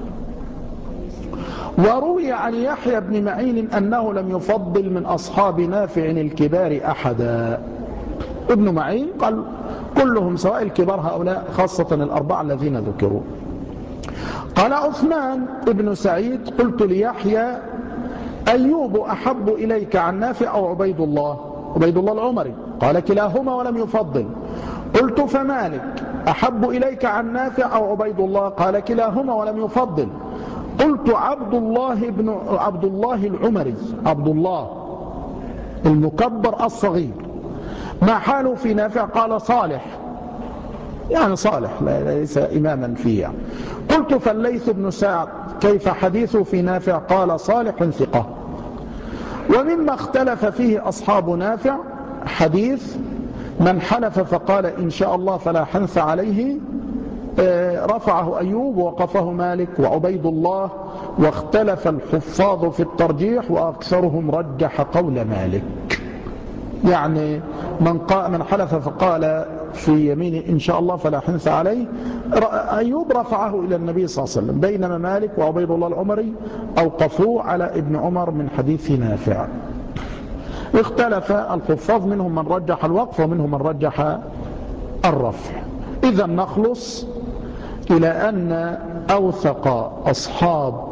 وروي عن يحيى بن معين أنه لم يفضل من أصحاب نافع الكبار أحدا. ابن معين قال كلهم سواء الكبار هؤلاء، خاصة الأربعة الذين ذكروا. قال عثمان ابن سعيد قلت ليحيى أيوب أحب إليك عن نافع أو عبيد الله عبيد الله العمري؟ قال كلاهما ولم يفضل. قلت فمالك أحب إليك عن نافع أو عبيد الله؟ قال كلاهما ولم يفضل. قلت عبد الله بن عبد الله العمري عبد الله المكبر الصغير ما حاله في نافع؟ قال صالح، يعني صالح ليس إماما فيه يعني. قلت فالليث بن سعد كيف حديثه في نافع؟ قال صالح ثقة. ومما اختلف فيه أصحاب نافع حديث من حلف فقال إن شاء الله فلا حنث عليه، رفعه أيوب ووقفه مالك وعبيد الله، واختلف الحفاظ في الترجيح وأكثرهم رجح قول مالك. يعني من, من حلف فقال في يمينه إن شاء الله فلا حنث عليه، أيوب رفعه إلى النبي صلى الله عليه وسلم، بينما مالك وعبيد الله العمري أوقفوه على ابن عمر من حديث نافع. اختلف الحفاظ، منهم من رجح الوقف ومنهم من رجح الرفع. إذا نخلص إلى أن أوثق أصحاب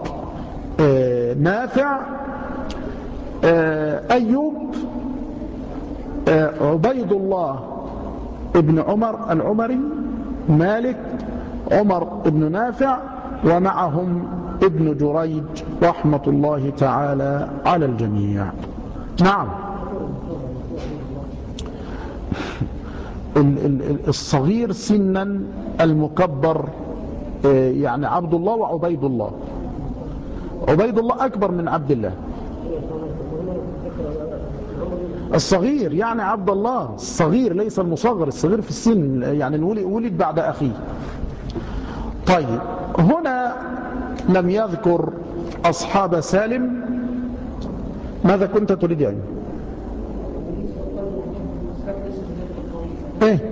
نافع أيوب، عبيد الله ابن عمر العمري، مالك، عمر ابن نافع، ومعهم ابن جريج رحمة الله تعالى على الجميع. نعم. الصغير سنا المكبر يعني عبد الله وعبيد الله. عبيد الله أكبر من عبد الله. الصغير يعني عبد الله الصغير، ليس المصغر، الصغير في السن يعني ولد بعد أخيه. طيب هنا لم يذكر أصحاب سالم. ماذا كنت تريد يعني؟ إيه؟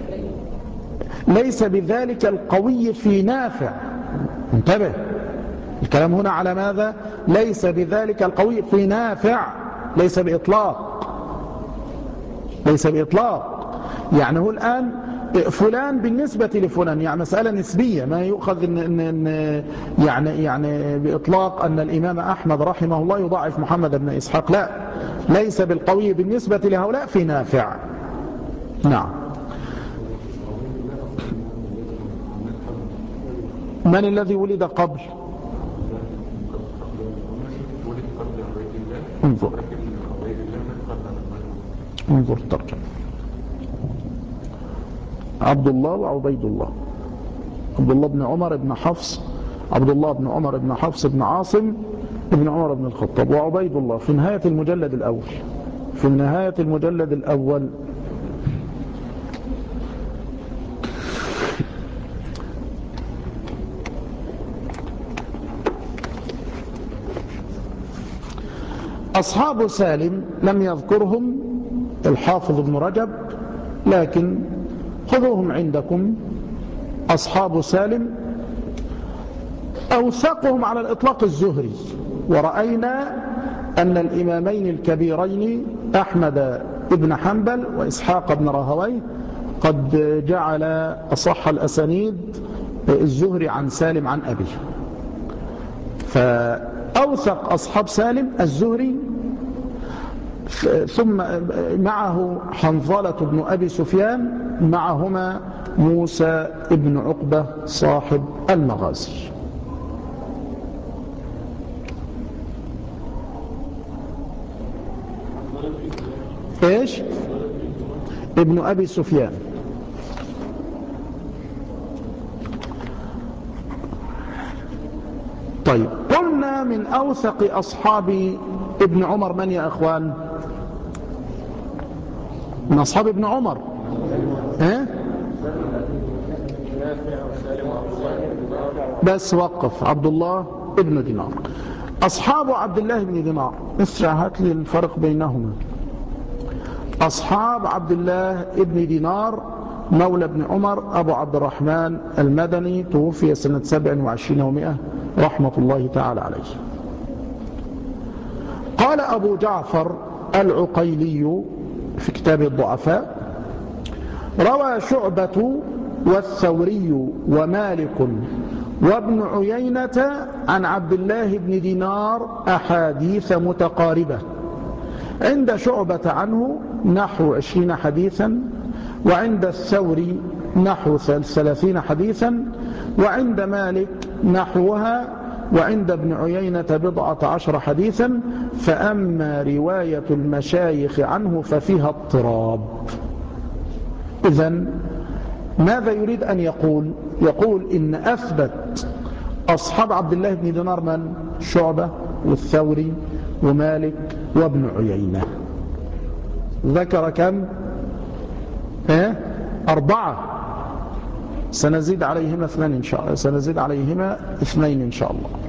ليس بذلك القوي في نافع. انتبه، الكلام هنا على ماذا؟ ليس بذلك القوي في نافع، ليس بإطلاق، ليس بإطلاق. يعني هو الآن فلان بالنسبة لفلان، يعني مسألة نسبية، ما يؤخذ إن إن إن يعني يعني بإطلاق أن الإمام أحمد رحمه الله يضاعف محمد بن إسحاق، لا، ليس بالقوي بالنسبة لهؤلاء في نافع. نعم. من الذي ولد قبل؟ انظر انظر الترجمة. عبد الله وعبيد الله. عبد الله بن عمر بن حفص، عبد الله بن عمر بن حفص بن عاصم بن عمر بن الخطاب، وعبيد الله في نهاية المجلد الأول، في نهاية المجلد الأول. أصحاب سالم لم يذكرهم الحافظ ابن رجب، لكن خذوهم عندكم. أصحاب سالم أوثقهم على الإطلاق الزهري، ورأينا أن الإمامين الكبيرين أحمد بن حنبل وإسحاق بن راهويه قد جعل أصح الأسانيد الزهري عن سالم عن أبيه. فأوثق أصحاب سالم الزهري، ثم معه حنظلة بن أبي سفيان، معهما موسى بن عقبة صاحب المغازي. ايش؟ ابن أبي سفيان. طيب قلنا من أوثق أصحاب ابن عمر من يا أخوان؟ من أصحاب ابن عمر ها؟ بس وقف. عبد الله ابن دينار. أصحاب عبد الله بن دينار، اسرع هات لي الفرق بينهما. أصحاب عبد الله ابن دينار مولى ابن عمر أبو عبد الرحمن المدني، توفي سنة سبع وعشرين ومئة رحمة الله تعالى عليه. قال أبو جعفر العقيلي في كتاب الضعفاء: روى شعبة والثوري ومالك وابن عيينة عن عبد الله بن دينار أحاديث متقاربة. عند شعبة عنه نحو عشرين حديثا، وعند الثوري نحو ثلاثين حديثا، وعند مالك نحوها، وعند ابن عيينة بضعة عشر حديثا. فأما رواية المشايخ عنه ففيها اضطراب. إذن ماذا يريد أن يقول؟ يقول إن أثبت أصحاب عبد الله بن دينار من؟ شعبة والثوري ومالك وابن عيينة. ذكر كم؟ اه؟ أربعة. سنزيد عليهما اثنين إن شاء الله سنزيد عليهما اثنين إن شاء الله.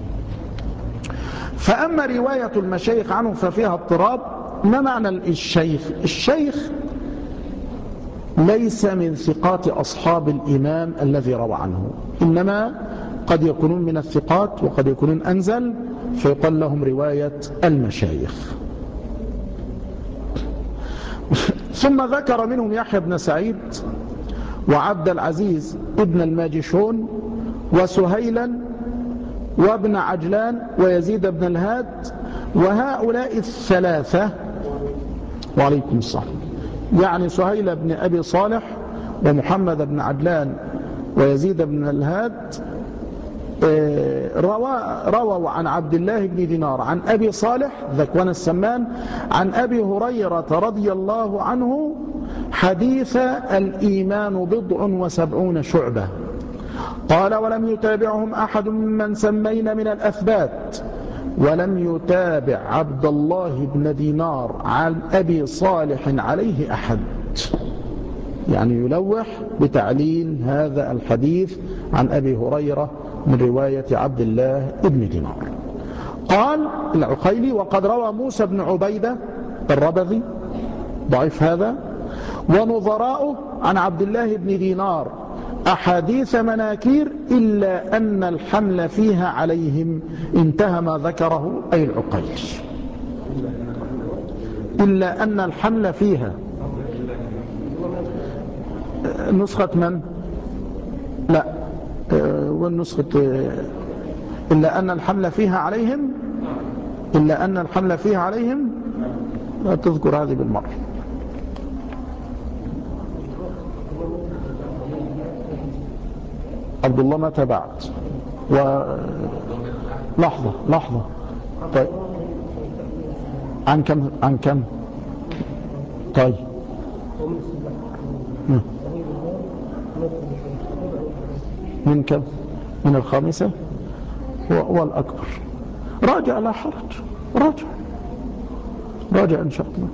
فأما رواية المشايخ عنه ففيها اضطراب. ما معنى الشيخ؟ الشيخ ليس من ثقات أصحاب الإمام الذي روى عنه، إنما قد يكونون من الثقات وقد يكونون أنزل، فيقال لهم رواية المشايخ. ثم ذكر منهم يحيى بن سعيد وعبد العزيز ابن الماجشون وسهيلا وابن عجلان ويزيد بن الهاد، وهؤلاء الثلاثة وعليكم السلام، يعني سهيل بن أبي صالح ومحمد بن عجلان ويزيد بن الهاد رووا عن عبد الله بن دينار عن أبي صالح ذكوان السمان عن أبي هريرة رضي الله عنه حديث الإيمان بضع وسبعون شعبة. قال ولم يتابعهم أحد ممن سمينا من الأثبات، ولم يتابع عبد الله بن دينار عن أبي صالح عليه أحد، يعني يلوح بتعليل هذا الحديث عن أبي هريرة من رواية عبد الله بن دينار. قال العقيلي وقد روى موسى بن عبيدة الربذي ضعيف هذا ونظراؤه عن عبد الله بن دينار أحاديث مناكير إلا أن الحمل فيها عليهم، انتهى ما ذكره أي العقيلي، إلا أن الحمل فيها. نسخة من؟ لا، والنسخة إلا أن الحمل فيها عليهم، إلا أن الحمل فيها عليهم، لا تذكر هذه بالمرة. عبد الله ما تبعت و لحظة لحظة طيب عن كم عن كم طيب من كم من الخامسة والأكبر. راجع لا حرج، راجع راجع إن شاء الله.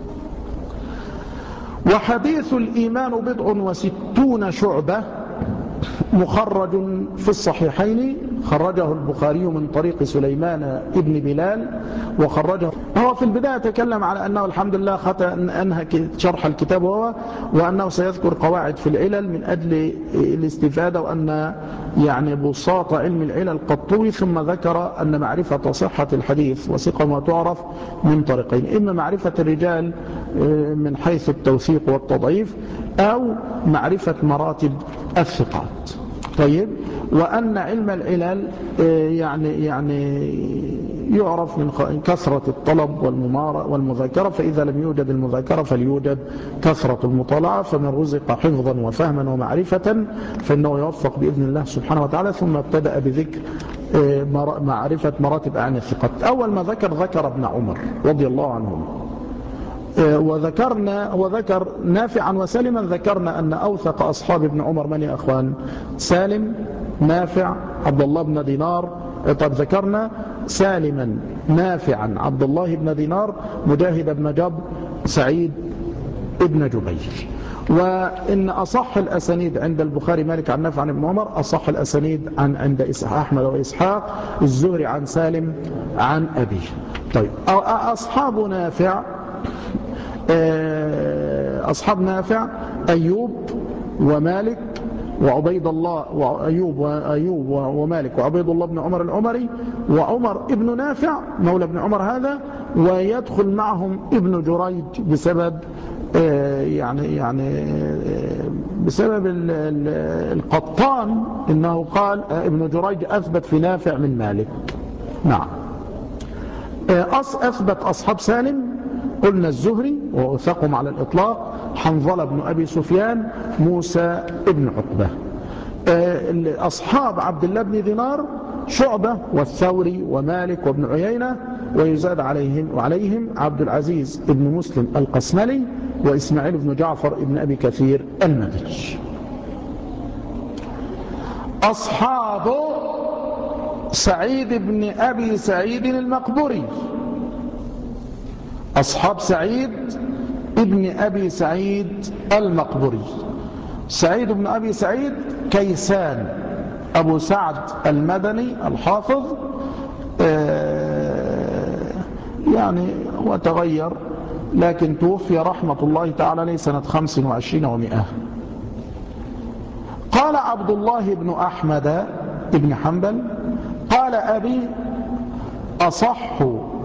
وحديث الإيمان بضع وستون شعبة مخرج في الصحيحين، خرجه البخاري من طريق سليمان ابن بلال وخرجه. هو في البداية تكلم على أنه الحمد لله خطأ أنهى شرح الكتاب هو، وأنه سيذكر قواعد في العلل من أجل الاستفادة، وأن يعني بساط علم العلل قد طوي. ثم ذكر أن معرفة صحة الحديث وثقة ما تعرف من طريقين، إما معرفة الرجال من حيث التوثيق والتضعيف، أو معرفة مراتب الثقات. طيب، وأن علم العلل يعني يعني يعرف من كثرة الطلب والممارة والمذاكرة، فإذا لم يوجد المذاكرة فليوجد كثرة المطالعة، فمن رزق حفظا وفهما ومعرفة فإنه يوفق بإذن الله سبحانه وتعالى. ثم ابتدأ بذكر معرفة مراتب أعين الثقات. أول ما ذكر ذكر ابن عمر رضي الله عنهم، وذكرنا وذكر نافعا وسالما. ذكرنا أن أوثق أصحاب ابن عمر من يا أخوان؟ سالم، نافع، عبد الله بن دينار. طب ذكرنا سالما، نافعا، عبد الله بن دينار، مجاهد بن جبر، سعيد ابن جبير. وإن أصح الأسانيد عند البخاري مالك عن نافع عن ابن عمر، أصح الأسانيد عن عند أحمد وإسحاق، الزهري عن سالم عن أبيه. طيب، أصحاب نافع أصحاب نافع أيوب ومالك وعبيد الله، وأيوب وأيوب ومالك وعبيد الله بن عمر العمري، وعمر ابن نافع مولى ابن عمر هذا، ويدخل معهم ابن جريج بسبب يعني يعني بسبب القطان، إنه قال ابن جريج أثبت في نافع من مالك. نعم. أثبت أصحاب سالم قلنا الزهري وأوثقهم على الإطلاق، حنظلة بن أبي سفيان، موسى ابن عقبة. أصحاب عبد الله بن دينار شعبة والثوري ومالك وابن عيينة، ويزاد عليهم وعليهم عبد العزيز ابن مسلم القسملي وإسماعيل بن جعفر بن أبي كثير المدني. أصحاب سعيد بن أبي سعيد المقبري، أصحاب سعيد ابن أبي سعيد المقبري. سعيد بن أبي سعيد كيسان أبو سعد المدني الحافظ، يعني وتغير لكن توفي رحمة الله تعالى عليه سنة خمس وعشرين ومئة. قال عبد الله بن أحمد بن حنبل قال أبي أصح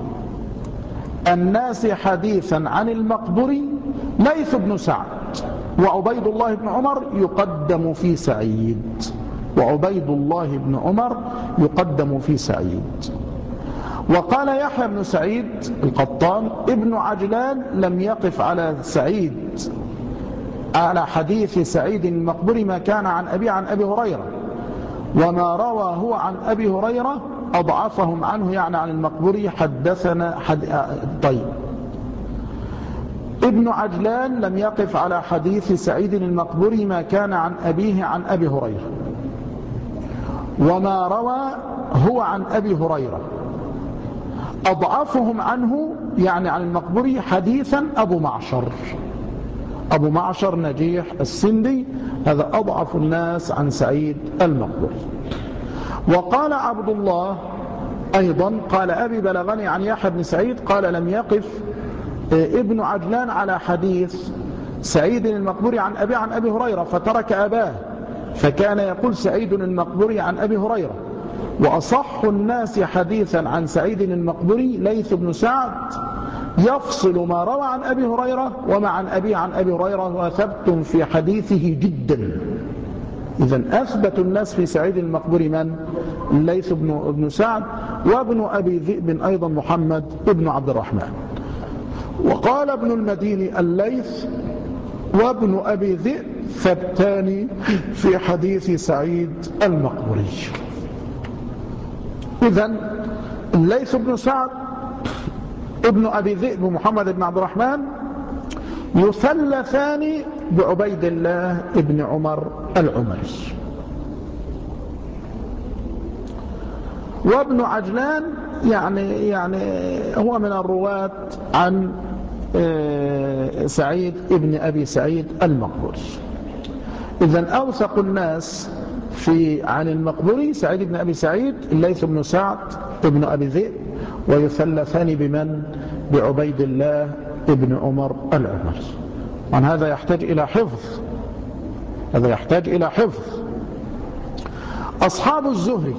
الناس حديثا عن المقبري ليث بن سعد، وعبيد الله بن عمر يقدم في سعيد، وعبيد الله بن عمر يقدم في سعيد. وقال يحيى بن سعيد القطان ابن عجلان لم يقف على سعيد على حديث سعيد المقبري ما كان عن أبي عن أبي هريرة، وما روى هو عن أبي هريرة أضعفهم عنه يعني عن المقبري حدثنا حد... طيب ابن عجلان لم يقف على حديث سعيد المقبري ما كان عن أبيه عن أبي هريرة، وما روى هو عن أبي هريرة أضعفهم عنه يعني عن المقبري حديثا أبو معشر، أبو معشر نجيح السندي هذا أضعف الناس عن سعيد المقبري. وقال عبد الله أيضا قال أبي بلغني عن يحيى بن سعيد قال لم يقف ابن عجلان على حديث سعيد المقبري عن أبي عن أبي هريرة فترك أباه، فكان يقول سعيد المقبري عن أبي هريرة. وأصح الناس حديثا عن سعيد المقبري ليث بن سعد يفصل ما روى عن أبي هريرة وما عن أبي عن أبي هريرة وثبت في حديثه جدا. إذن أثبت الناس في سعيد المقبري من؟ الليث بن, بن سعد، وابن أبي ذئب أيضا محمد بن عبد الرحمن. وقال ابن المديني الليث وابن أبي ذئب ثبتان في حديث سعيد المقبري. إذن الليث بن سعد ابن أبي ذئب محمد بن عبد الرحمن يثلثان بعبيد الله ابن عمر العمري. وابن عجلان يعني يعني هو من الرواة عن سعيد ابن أبي سعيد المقبري. إذن أوثق الناس في عن المقبري سعيد بن أبي سعيد الليث بن سعد ابن أبي ذئب، ويثلثان بمن؟ بعبيد الله ابن عمر العمري. وعن هذا يحتاج إلى حفظ، هذا يحتاج إلى حفظ. أصحاب الزهري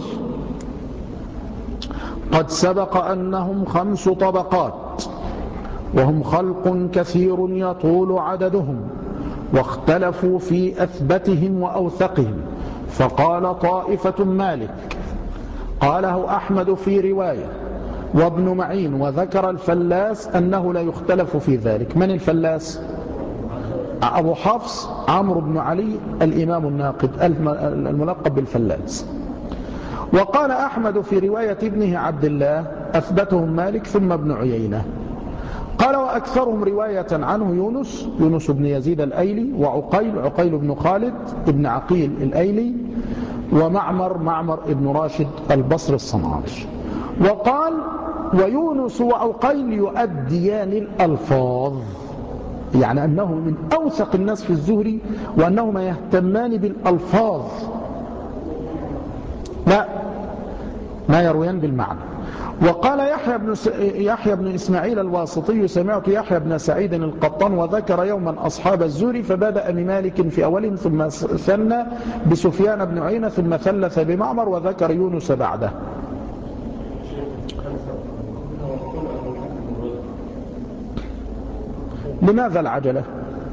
قد سبق أنهم خمس طبقات، وهم خلق كثير يطول عددهم، واختلفوا في أثبتهم وأوثقهم. فقال طائفة مالك قاله أحمد في رواية وابن معين، وذكر الفلاس أنه لا يختلف في ذلك. من الفلاس؟ أبو حفص عمرو بن علي الإمام الناقد الملقب بالفلاس. وقال أحمد في رواية ابنه عبد الله أثبتهم مالك ثم ابن عيينة. قال وأكثرهم رواية عنه يونس يونس بن يزيد الأيلي، وعقيل عقيل بن خالد ابن عقيل الأيلي، ومعمر معمر ابن راشد البصري الصنعاني. وقال ويونس وعقيل يؤديان الألفاظ، يعني أنه من أوثق الناس في الزهري وأنهما يهتمان بالألفاظ لا ما يرويان بالمعنى. وقال يحيى بن, س... يحيى بن إسماعيل الواسطي سمعت يحيى بن سعيد القطان وذكر يوما أصحاب الزهري فبدأ بمالك في أولهم ثم ثنى بسفيان بن عيينة ثم ثلث بمعمر وذكر يونس بعده. لماذا العجلة؟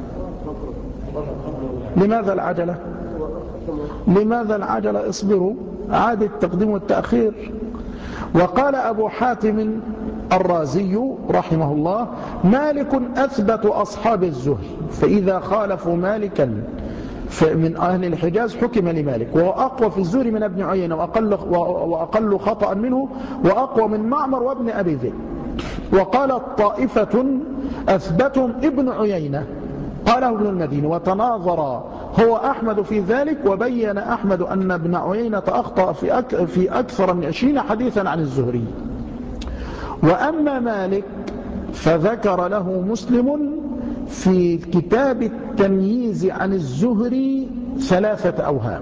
لماذا العجلة؟ لماذا العجلة؟ اصبروا، عاد التقديم والتأخير. وقال أبو حاتم الرازي رحمه الله مالك أثبت أصحاب الزهري، فإذا خالفوا مالكا من أهل الحجاز حكم لمالك، وهو أقوى في الزهري من ابن عيينة وأقل, وأقل خطأ منه، وأقوى من معمر وابن أبي ذئب. وقالت طائفة أثبتهم ابن عيينة قاله ابن المديني، وتناظر هو أحمد في ذلك، وبين أحمد أن ابن عيينة أخطأ في, أك في أكثر من عشرين حديثا عن الزهري. وأما مالك فذكر له مسلم في كتاب التمييز عن الزهري ثلاثة أوهام.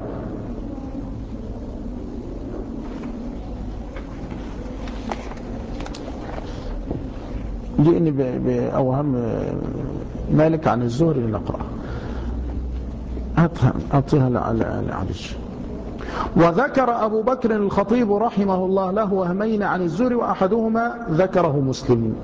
جئني بأوهام مالك عن الزهري لنقرأ، أعطيها لعلش. وذكر أبو بكر الخطيب رحمه الله له وهمين عن الزهري، وأحدهما ذكره مسلم.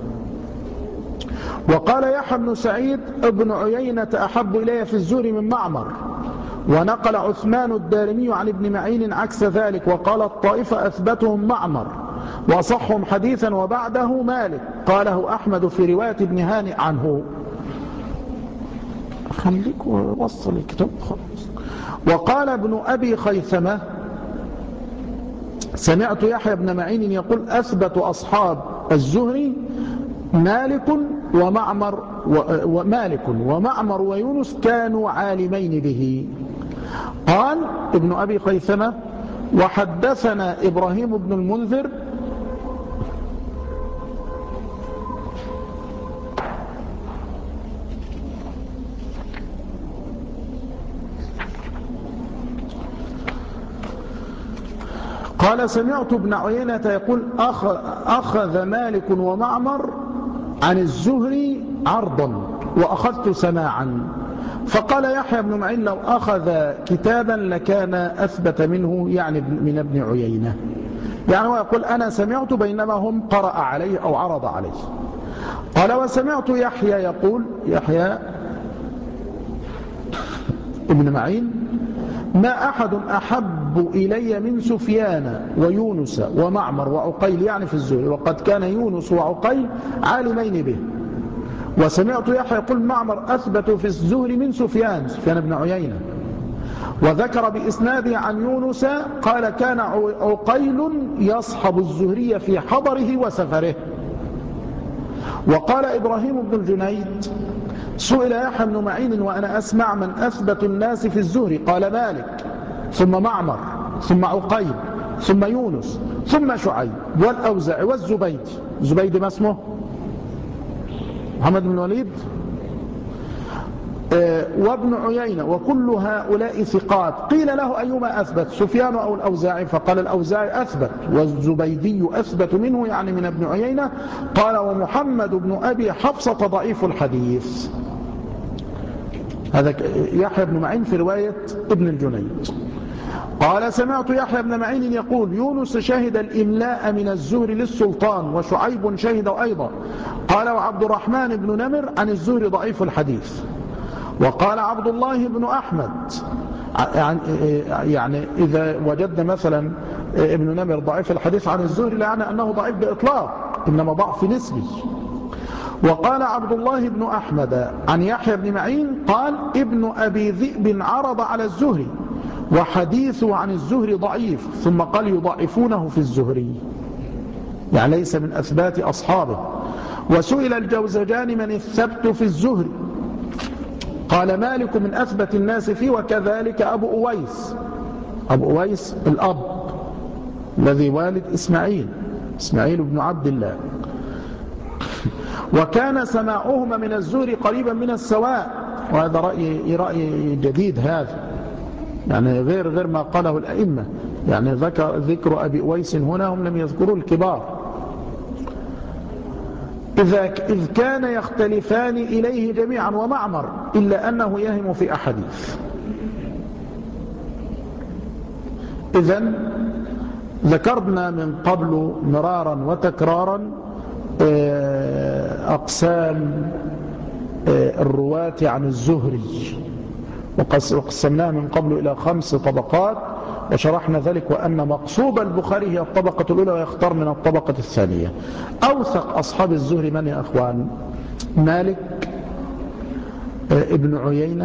وقال يحيى بن سعيد ابن عيينة أحب إلي في الزهري من معمر. ونقل عثمان الدارمي عن ابن معين عكس ذلك، وقال الطائفة أثبتهم معمر وأصحهم حديثا وبعده مالك، قاله أحمد في رواية ابن هانئ عنه. خليك ووصل الكتاب خلاص. وقال ابن أبي خيثمة سمعت يحيى بن معين يقول أثبت أصحاب الزهري مالك ومعمر ومالك ومعمر ويونس كانوا عالمين به. قال ابن أبي خيثمة وحدثنا إبراهيم بن المنذر قال سمعت ابن عيينة يقول أخذ, أخذ مالك ومعمر عن الزهري عرضا وأخذت سماعا. فقال يحيى بن معين لو أخذ كتابا لكان أثبت منه، يعني من ابن عيينة. يعني هو يقول أنا سمعت بينما هم قرأ عليه أو عرض عليه. قال وسمعت يحيى يقول يحيى ابن معين ما أحد أحب إلي من سفيان ويونس ومعمر وعقيل، يعني في الزهري، وقد كان يونس وعقيل عالمين به. وسمعت يحيى يقول معمر أثبت في الزهري من سفيان سفيان بن عيينة. وذكر بإسناده عن يونس قال كان عقيل يصحب الزهري في حضره وسفره. وقال إبراهيم بن الجنيد سئل يحيى بن معين وأنا أسمع من أثبت الناس في الزهري، قال مالك ثم معمر ثم عقيل ثم يونس ثم شعيب والأوزاعي والزبيدي. الزبيدي ما اسمه؟ محمد بن الوليد وابن عيينة، وكل هؤلاء ثقات. قيل له أيما أثبت سفيان أو الأوزاعي؟ فقال الأوزاعي أثبت، والزبيدي أثبت منه، يعني من ابن عيينة. قال ومحمد بن أبي حفصة ضعيف الحديث. هذا يحيى بن معين في رواية ابن الجنيد. قال سمعت يحيى بن معين يقول يونس شهد الإملاء من الزهري للسلطان، وشعيب شهد أيضا. قال وعبد الرحمن بن نمر عن الزهري ضعيف الحديث. وقال عبد الله بن أحمد يعني إذا وجدنا مثلا ابن نمر ضعيف الحديث عن الزهري لا يعني أنه ضعيف بإطلاق، إنما ضعف نسبي. وقال عبد الله بن أحمد عن يحيى بن معين قال ابن أبي ذئب عرض على الزهري وحديثه عن الزهري ضعيف، ثم قال يضعفونه في الزهري، يعني ليس من أثبات أصحابه. وسئل الجوزجاني من الثبت في الزهري؟ قال مالك من أثبت الناس فيه، وكذلك أبو أويس. أبو أويس الأب الذي والد إسماعيل إسماعيل بن عبد الله. وكان سماعهما من الزهري قريبا من السواء، وهذا رأي, رأي جديد هذا، يعني غير غير ما قاله الأئمة. يعني ذكر, ذكر أبي أويس هنا هم لم يذكروا الكبار. إذا إذ كان يختلفان إليه جميعا ومعمر، إلا أنه يهم في أحاديث. إذن ذكرنا من قبل مرارا وتكرارا أقسام الرواة عن الزهري، وقسمناها من قبل إلى خمس طبقات، وشرحنا ذلك وأن مقصود البخاري هي الطبقة الأولى ويختار من الطبقة الثانية. أوثق أصحاب الزهري من يا أخوان؟ مالك، ابن عيينة،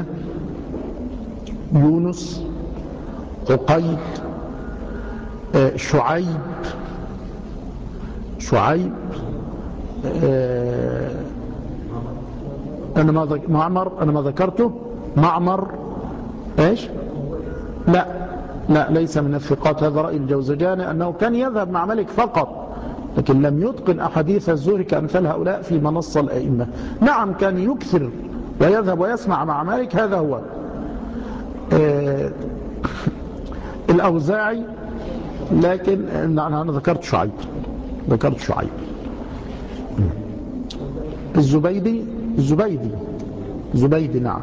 يونس، عقيل، شعيب شعيب آه أنا ما ذك... معمر أنا ما ذكرته معمر إيش لا لا ليس من الثقات. هذا رأي الجوزجاني أنه كان يذهب مع مالك فقط، لكن لم يتقن أحاديث الزهري كأمثال هؤلاء في منصة الأئمة. نعم كان يكثر ويذهب ويسمع مع مالك، هذا هو. آه الأوزاعي، لكن أنا ذكرت شعيب ذكرت شعيب الزبيدي الزبيدي زبيدي نعم.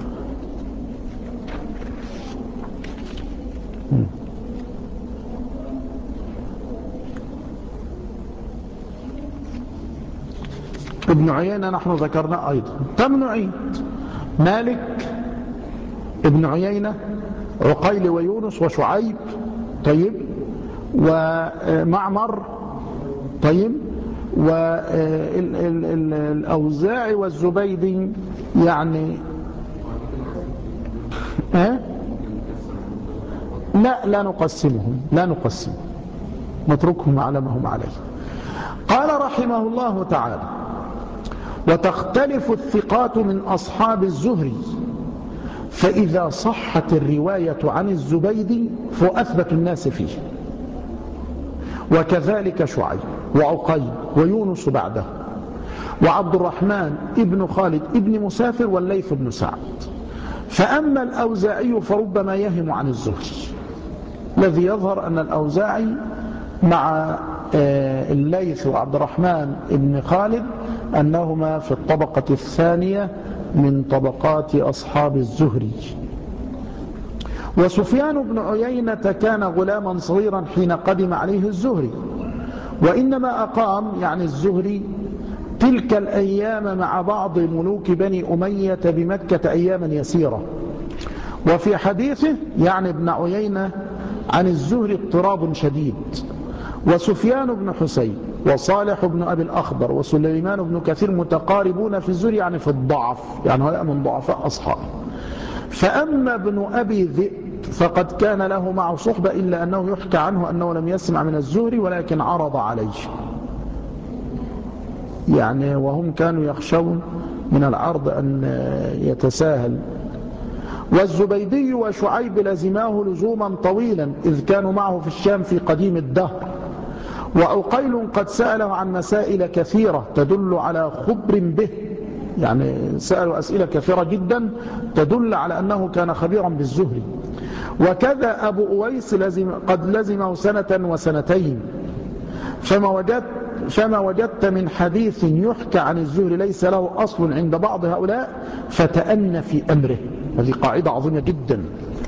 ابن عيينة نحن ذكرنا أيضا. تم نعيد مالك، ابن عيينة، عقيل ويونس وشعيب، طيب، ومعمر، طيب، والأوزاعي والزبيدي يعني ها؟ لا لا نقسمهم لا نقسم نتركهم على ما هم عليه. قال رحمه الله تعالى: وتختلف الثقات من أصحاب الزهري، فإذا صحت الرواية عن الزبيدي فأثبت الناس فيه، وكذلك شعيب وعقيل ويونس بعده، وعبد الرحمن ابن خالد ابن مسافر والليث بن سعد. فأما الأوزاعي فربما يهم عن الزهري. الذي يظهر أن الأوزاعي مع الليث وعبد الرحمن ابن خالد أنهما في الطبقة الثانية من طبقات أصحاب الزهري. وسفيان بن عيينة كان غلاما صغيرا حين قدم عليه الزهري، وإنما أقام يعني الزهري تلك الأيام مع بعض ملوك بني أمية بمكة أياما يسيرة. وفي حديثه يعني ابن عيينة عن الزهري اضطراب شديد. وسفيان بن حسين وصالح بن أبي الأخضر وسليمان بن كثير متقاربون في الزهري يعني في الضعف، يعني هؤلاء من ضعفاء أصحابه. فأما ابن أبي ذئب فقد كان له معه صحبة، إلا أنه يحكى عنه أنه لم يسمع من الزهري ولكن عرض عليه، يعني وهم كانوا يخشون من العرض أن يتساهل. والزبيدي وشعيب لزماه لزوما طويلا، إذ كانوا معه في الشام في قديم الدهر. وعقيل قد سأله عن مسائل كثيرة تدل على خبر به، يعني سألوا أسئلة كثيرة جدا تدل على أنه كان خبيرا بالزهري. وكذا أبو أويس لزم قد لزمه سنة وسنتين. فما وجدت, فما وجدت من حديث يحكى عن الزهري ليس له أصل عند بعض هؤلاء فتأن في أمره. هذه قاعدة عظيمة جدا.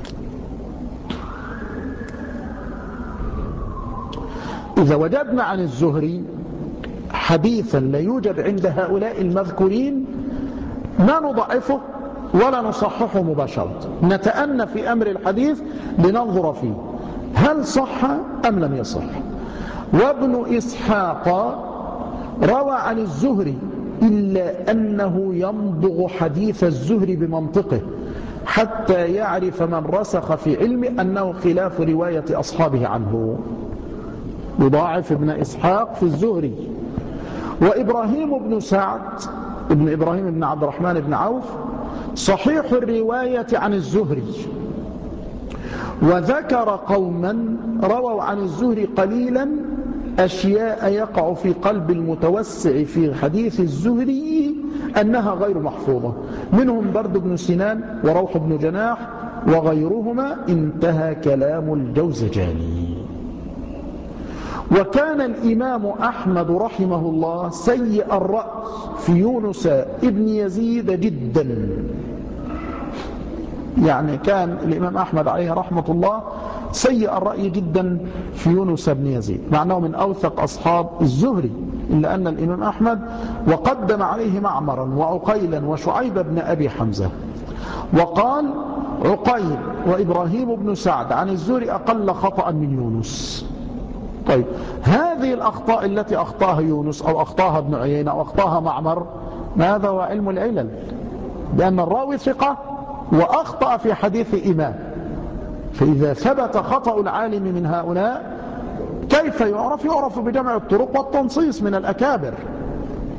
إذا وجدنا عن الزهري حديثا لا يوجد عند هؤلاء المذكورين ما نضعفه ولا نصححه مباشرة، نتأنى في أمر الحديث لننظر فيه هل صح أم لم يصح. وابن إسحاق روى عن الزهري إلا أنه يمضغ حديث الزهري بمنطقه حتى يعرف من رسخ في علمه أنه خلاف رواية أصحابه عنه. يضاعف ابن إسحاق في الزهري. وإبراهيم بن سعد ابن إبراهيم بن عبد الرحمن بن عوف صحيح الرواية عن الزهري. وذكر قوما رووا عن الزهري قليلا أشياء يقع في قلب المتوسع في حديث الزهري أنها غير محفوظة، منهم برد بن سنان وروح بن جناح وغيرهما. انتهى كلام الجوزجاني. وكان الإمام أحمد رحمه الله سيء الرأي في يونس ابن يزيد جدا، يعني كان الإمام أحمد عليه رحمة الله سيء الرأي جدا في يونس بن يزيد، مع أنه من أوثق أصحاب الزهري، إلا أن الإمام أحمد وقدم عليه معمرا وعقيلا وشعيب بن أبي حمزة. وقال عقيل وإبراهيم بن سعد عن الزهري أقل خطأ من يونس. طيب هذه الأخطاء التي أخطاها يونس أو أخطاها ابن عيينة أو أخطاها معمر، ماذا هو علم العلل؟ بأن الراوي ثقة وأخطأ في حديث إمام، فإذا ثبت خطأ العالم من هؤلاء كيف يعرف؟ يعرف بجمع الطرق والتنصيص من الأكابر.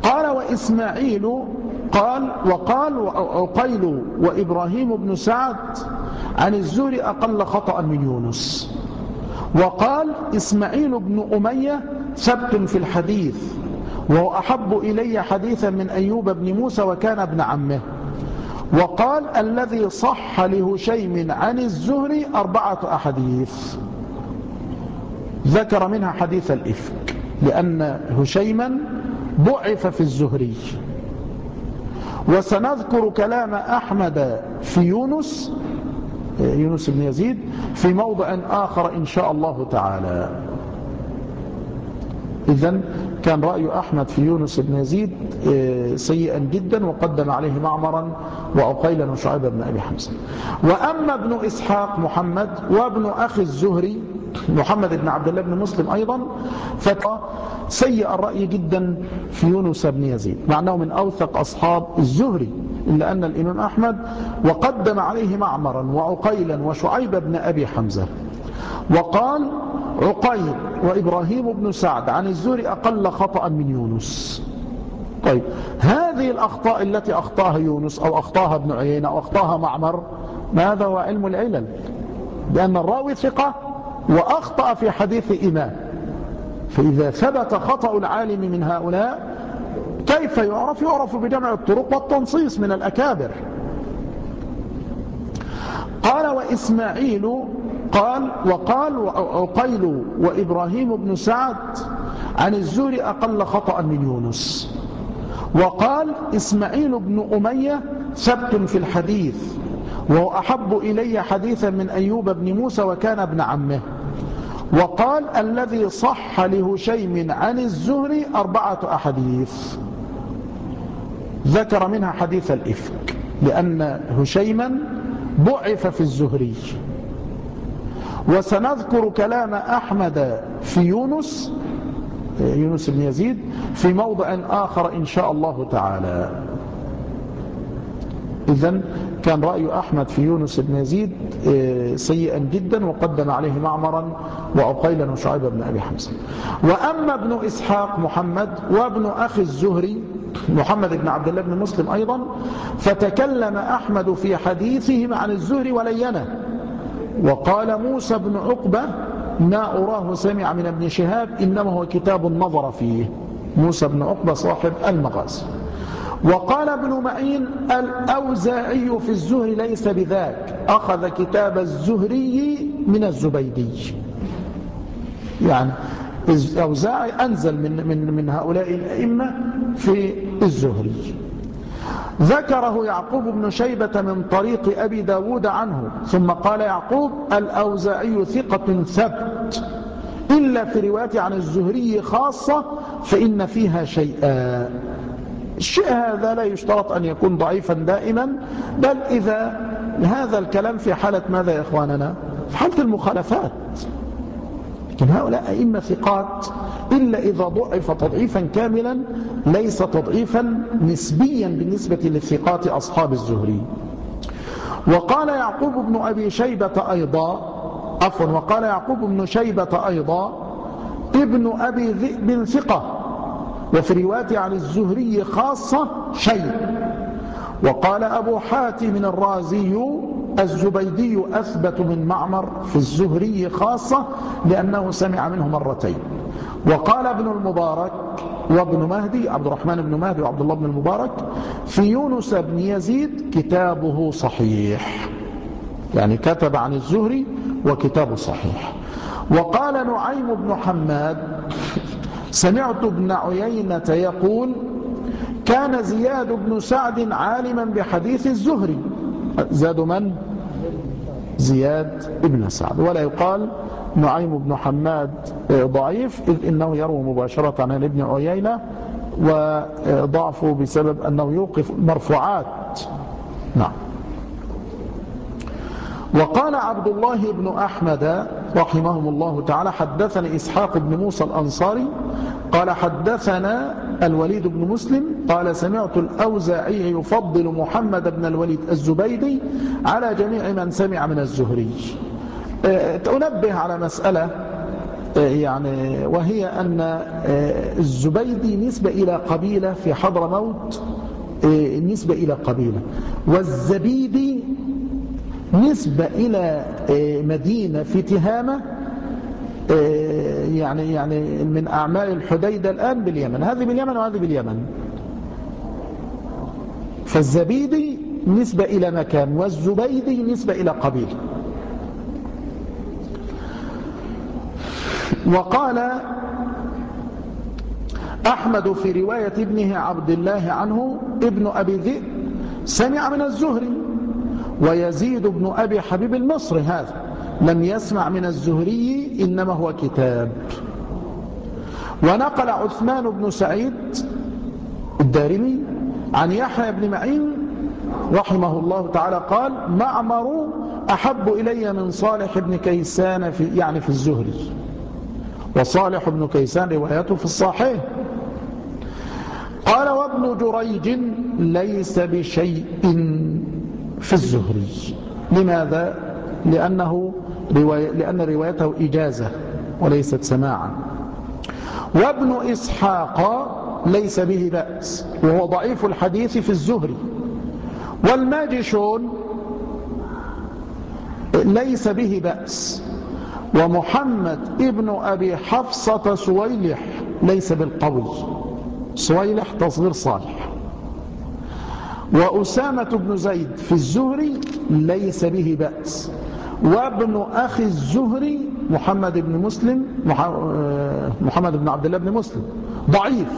قال وإسماعيل قال وقال عقيل وإبراهيم بن سعد عن الزهري أقل خطأ من يونس. وقال إسماعيل بن أمية ثبت في الحديث وهو أحب إلي حديثا من أيوب بن موسى وكان ابن عمه. وقال الذي صح لهشيم عن الزهري أربعة أحاديث ذكر منها حديث الإفك لأن هشيما ضعف في الزهري. وسنذكر كلام أحمد في يونس يونس بن يزيد في موضع آخر إن شاء الله تعالى. إذن كان رأي أحمد في يونس بن يزيد سيئا جدا وقدم عليه معمرا وعقيلا وشعيب بن أبي حمزة. وأما ابن إسحاق محمد وابن أخي الزهري محمد بن عبد الله بن مسلم أيضا فسيء الرأي جدا في يونس بن يزيد مع أنه من أوثق أصحاب الزهري، إلا أن الإمام أحمد وقدم عليه معمرا وعقيلا وشعيب بن أبي حمزة. وقال عقيل وإبراهيم بن سعد عن الزهري أقل خطأ من يونس. طيب هذه الأخطاء التي أخطاها يونس أو أخطاها ابن عيينة أو أخطاها معمر ماذا هو علم العلل؟ بأن الراوي ثقة وأخطأ في حديث إمام، فإذا ثبت خطأ العالم من هؤلاء كيف يعرف؟ يعرف بجمع الطرق والتنصيص من الأكابر. قال وإسماعيل قال وقال عقيل وإبراهيم بن سعد عن الزهري أقل خطأ من يونس. وقال إسماعيل بن أمية ثبت في الحديث وهو أحب إلي حديثا من أيوب بن موسى وكان ابن عمه. وقال الذي صح لهشيم عن الزهري أربعة أحاديث ذكر منها حديث الإفك لأن هشيما ضعف في الزهري. وسنذكر كلام أحمد في يونس يونس بن يزيد في موضع آخر إن شاء الله تعالى. إذن كان رأي أحمد في يونس بن يزيد سيئا جدا وقدم عليه معمرا وعقيلا وشعيب بن أبي حمزة. وأما ابن إسحاق محمد وابن أخي الزهري محمد بن عبد الله بن مسلم أيضا فتكلم أحمد في حديثهم عن الزهري ولينه. وقال موسى بن عقبة ما أراه سمع من ابن شهاب إنما هو كتاب النظر فيه. موسى بن عقبة صاحب المغازي. وقال ابن معين الأوزاعي في الزهري ليس بذاك أخذ كتاب الزهري من الزبيدي، يعني الأوزاعي أنزل من, من, من هؤلاء الأئمة في الزهري. ذكره يعقوب بن شيبة من طريق أبي داود عنه ثم قال يعقوب الأوزاعي ثقة ثبت إلا في رواية عن الزهري خاصة فإن فيها شيئا. الشيء هذا لا يشترط أن يكون ضعيفا دائما، بل إذا هذا الكلام في حالة ماذا يا إخواننا؟ في حالة المخالفات. لكن هؤلاء أئمة ثقات إلا إذا ضعف تضعيفا كاملا ليس تضعيفا نسبيا بالنسبة للثقات أصحاب الزهري. وقال يعقوب بن أبي شيبة أيضا عفوا وقال يعقوب بن شيبة أيضا ابن أبي ذئب ثقة وفي رواية عن الزهري خاصة شيء. وقال أبو حاتم الرازي الزبيدي أثبت من معمر في الزهري خاصة لأنه سمع منه مرتين. وقال ابن المبارك وابن مهدي عبد الرحمن بن مهدي وعبد الله بن المبارك في يونس بن يزيد كتابه صحيح، يعني كتب عن الزهري وكتابه صحيح. وقال نعيم بن حماد سمعت ابن عيينة يقول كان زياد بن سعد عالما بحديث الزهري. زاد من؟ زياد بن سعد. ولا يقال نعيم بن حماد ضعيف إذ إنه يروي مباشرة عن ابن عيينة وضعفه بسبب أنه يوقف المرفوعات. نعم. وقال عبد الله بن أحمد رحمهم الله تعالى حدثني إسحاق بن موسى الأنصاري قال حدثنا الوليد بن مسلم قال سمعت الأوزاعي يفضل محمد بن الوليد الزبيدي على جميع من سمع من الزهري. أنبه على مسألة يعني وهي أن الزبيدي نسبة إلى قبيلة في حضرموت، نسبة إلى قبيلة، والزبيدي نسبة إلى مدينة في تهامة، يعني يعني من أعمال الحديدة الآن باليمن، هذه باليمن وهذه باليمن. فالزبيدي نسبة إلى مكان، والزبيدي نسبة إلى قبيلة. وقال أحمد في رواية ابنه عبد الله عنه ابن أبي ذئب سمع من الزهري، ويزيد بن أبي حبيب المصري هذا لم يسمع من الزهري إنما هو كتاب. ونقل عثمان بن سعيد الدارمي عن يحيى بن معين رحمه الله تعالى قال معمر أحب إلي من صالح بن كيسان في يعني في الزهري، وصالح بن كيسان روايته في الصحيح. قال وابن جريج ليس بشيء في الزهري. لماذا؟ لأنه رواية لأن روايته إجازة وليست سماعا. وابن إسحاق ليس به بأس وهو ضعيف الحديث في الزهري. والماجشون ليس به بأس. ومحمد ابن أبي حفصة سويلح ليس بالقوي، سويلح تصغير صالح. وأسامة بن زيد في الزهري ليس به بأس. وابن أخي الزهري محمد بن مسلم محمد بن عبد الله بن مسلم ضعيف،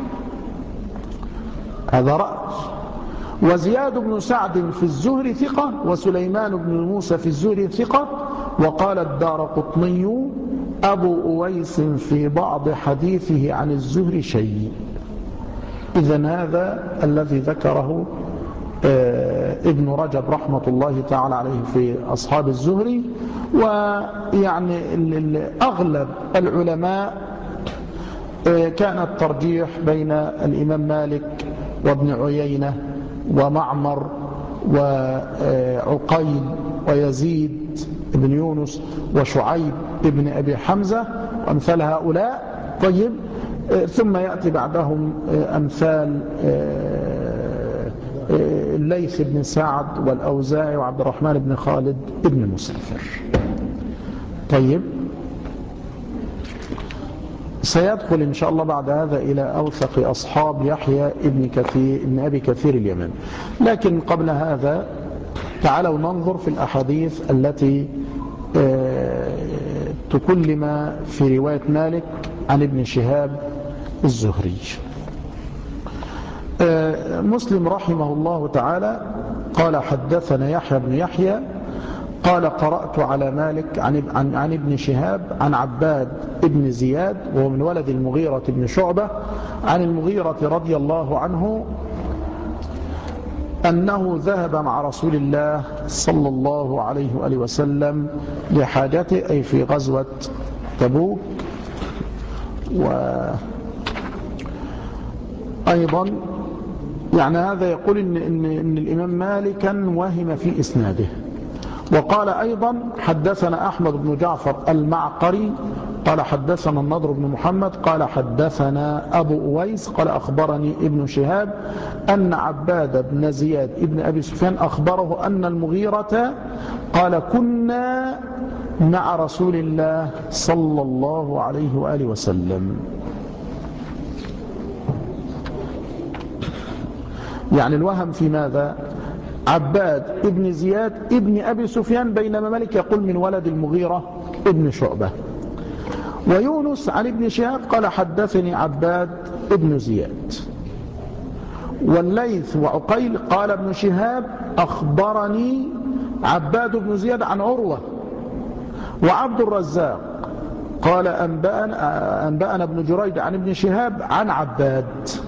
هذا رأي. وزياد بن سعد في الزهري ثقة، وسليمان بن موسى في الزهري ثقة. وقال الدارقطني أبو أويس في بعض حديثه عن الزهري شيء. إذن هذا الذي ذكره ابن رجب رحمة الله تعالى عليه في أصحاب الزهري. ويعني أغلب العلماء كان الترجيح بين الإمام مالك وابن عيينة ومعمر وعقيل ويزيد بن يونس وشعيب بن أبي حمزة وأمثال هؤلاء. طيب، ثم يأتي بعدهم أمثال الليث بن سعد والأوزاعي وعبد الرحمن بن خالد بن مسافر. طيب، سيدخل إن شاء الله بعد هذا إلى أوثق أصحاب يحيى ابن كثير ابن أبي كثير اليمن. لكن قبل هذا تعالوا ننظر في الأحاديث التي تكلم في رواية مالك عن ابن شهاب الزهري. مسلم رحمه الله تعالى قال حدثنا يحيى بن يحيى قال قرأت على مالك عن, عن, عن ابن شهاب عن عباد ابن زياد وهو من ولد المغيرة بن شعبة عن المغيرة رضي الله عنه أنه ذهب مع رسول الله صلى الله عليه وآله وسلم لحاجته، أي في غزوة تبوك. وأيضا يعني هذا يقول إن, إن, إن الإمام مالكا وهم في إسناده. وقال أيضا حدثنا أحمد بن جعفر المعقري قال حدثنا النضر بن محمد قال حدثنا أبو أويس قال أخبرني ابن شهاب أن عباد بن زياد ابن أبي سفيان أخبره أن المغيرة قال كنا مع رسول الله صلى الله عليه وآله وسلم. يعني الوهم في ماذا؟ عباد ابن زياد ابن أبي سفيان، بينما مالك يقول من ولد المغيرة ابن شعبة. ويونس عن ابن شهاب قال حدثني عباد ابن زياد. والليث وعقيل قال ابن شهاب أخبرني عباد بن زياد عن عروة. وعبد الرزاق قال أنبأنا, أنبأنا ابن جريج عن ابن شهاب عن عباد.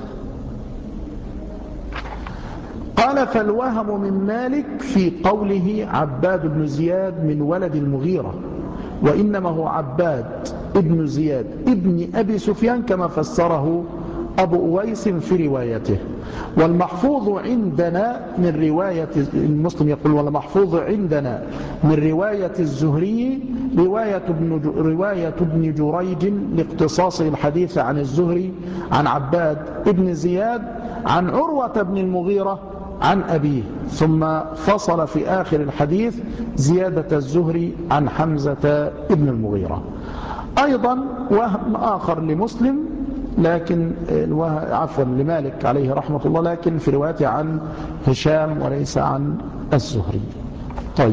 قال فالوهم من مالك في قوله عباد بن زياد من ولد المغيرة، وإنما هو عباد ابن زياد ابن أبي سفيان كما فسره أبو أويس في روايته. والمحفوظ عندنا من رواية المسلم يقول والمحفوظ عندنا من رواية الزهري رواية ابن رواية ابن جريج لاقتصاصه الحديث عن الزهري عن عباد ابن زياد عن عروة بن المغيرة عن أبيه، ثم فصل في آخر الحديث زيادة الزهري عن حمزة ابن المغيرة. أيضا وهم آخر لمسلم لكن عفوا لمالك عليه رحمة الله، لكن في روايته عن هشام وليس عن الزهري. طيب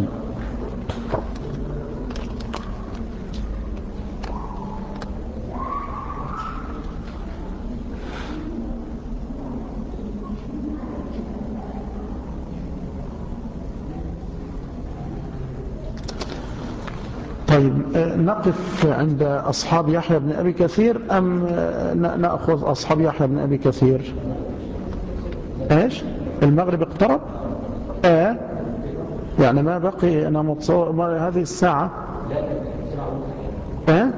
طيب نقف عند أصحاب يحيى بن أبي كثير أم نأخذ أصحاب يحيى بن أبي كثير؟ إيش المغرب اقترب؟ آه يعني ما بقي، أنا متصور ما هذه الساعة. آه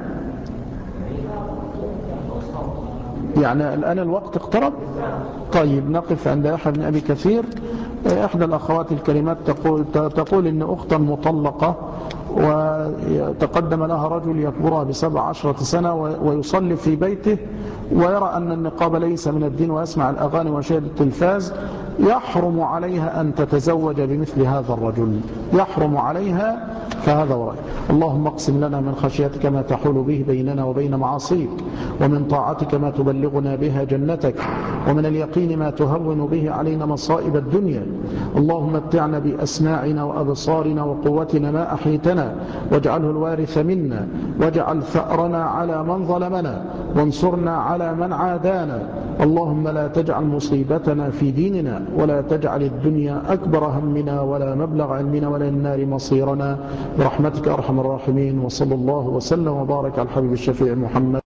يعني الآن الوقت اقترب. طيب نقف عند يحيى بن أبي كثير. إحدى الأخوات الكريمات تقول, تقول إن أختا مطلقة وتقدم لها رجل يكبرها بسبع عشرة سنة ويصلي في بيته ويرى أن النقاب ليس من الدين ويسمع الأغاني ويشاهد التلفاز، يحرم عليها أن تتزوج بمثل هذا الرجل، يحرم عليها. فهذا ورأي. اللهم اقسم لنا من خشيتك ما تحول به بيننا وبين معاصيك، ومن طاعتك ما تبلغنا بها جنتك، ومن اليقين ما تهون به علينا مصائب الدنيا. اللهم متعنا بأسماعنا وأبصارنا وقوتنا ما أحيتنا، واجعله الوارث منا، واجعل ثأرنا على من ظلمنا، وانصرنا على من عادانا. اللهم لا تجعل مصيبتنا في ديننا، ولا تجعل الدنيا أكبر همنا ولا مبلغ علمنا ولا النار مصيرنا، برحمتك أرحم الراحمين. وصلى الله وسلم وبارك على الحبيب الشفيع محمد.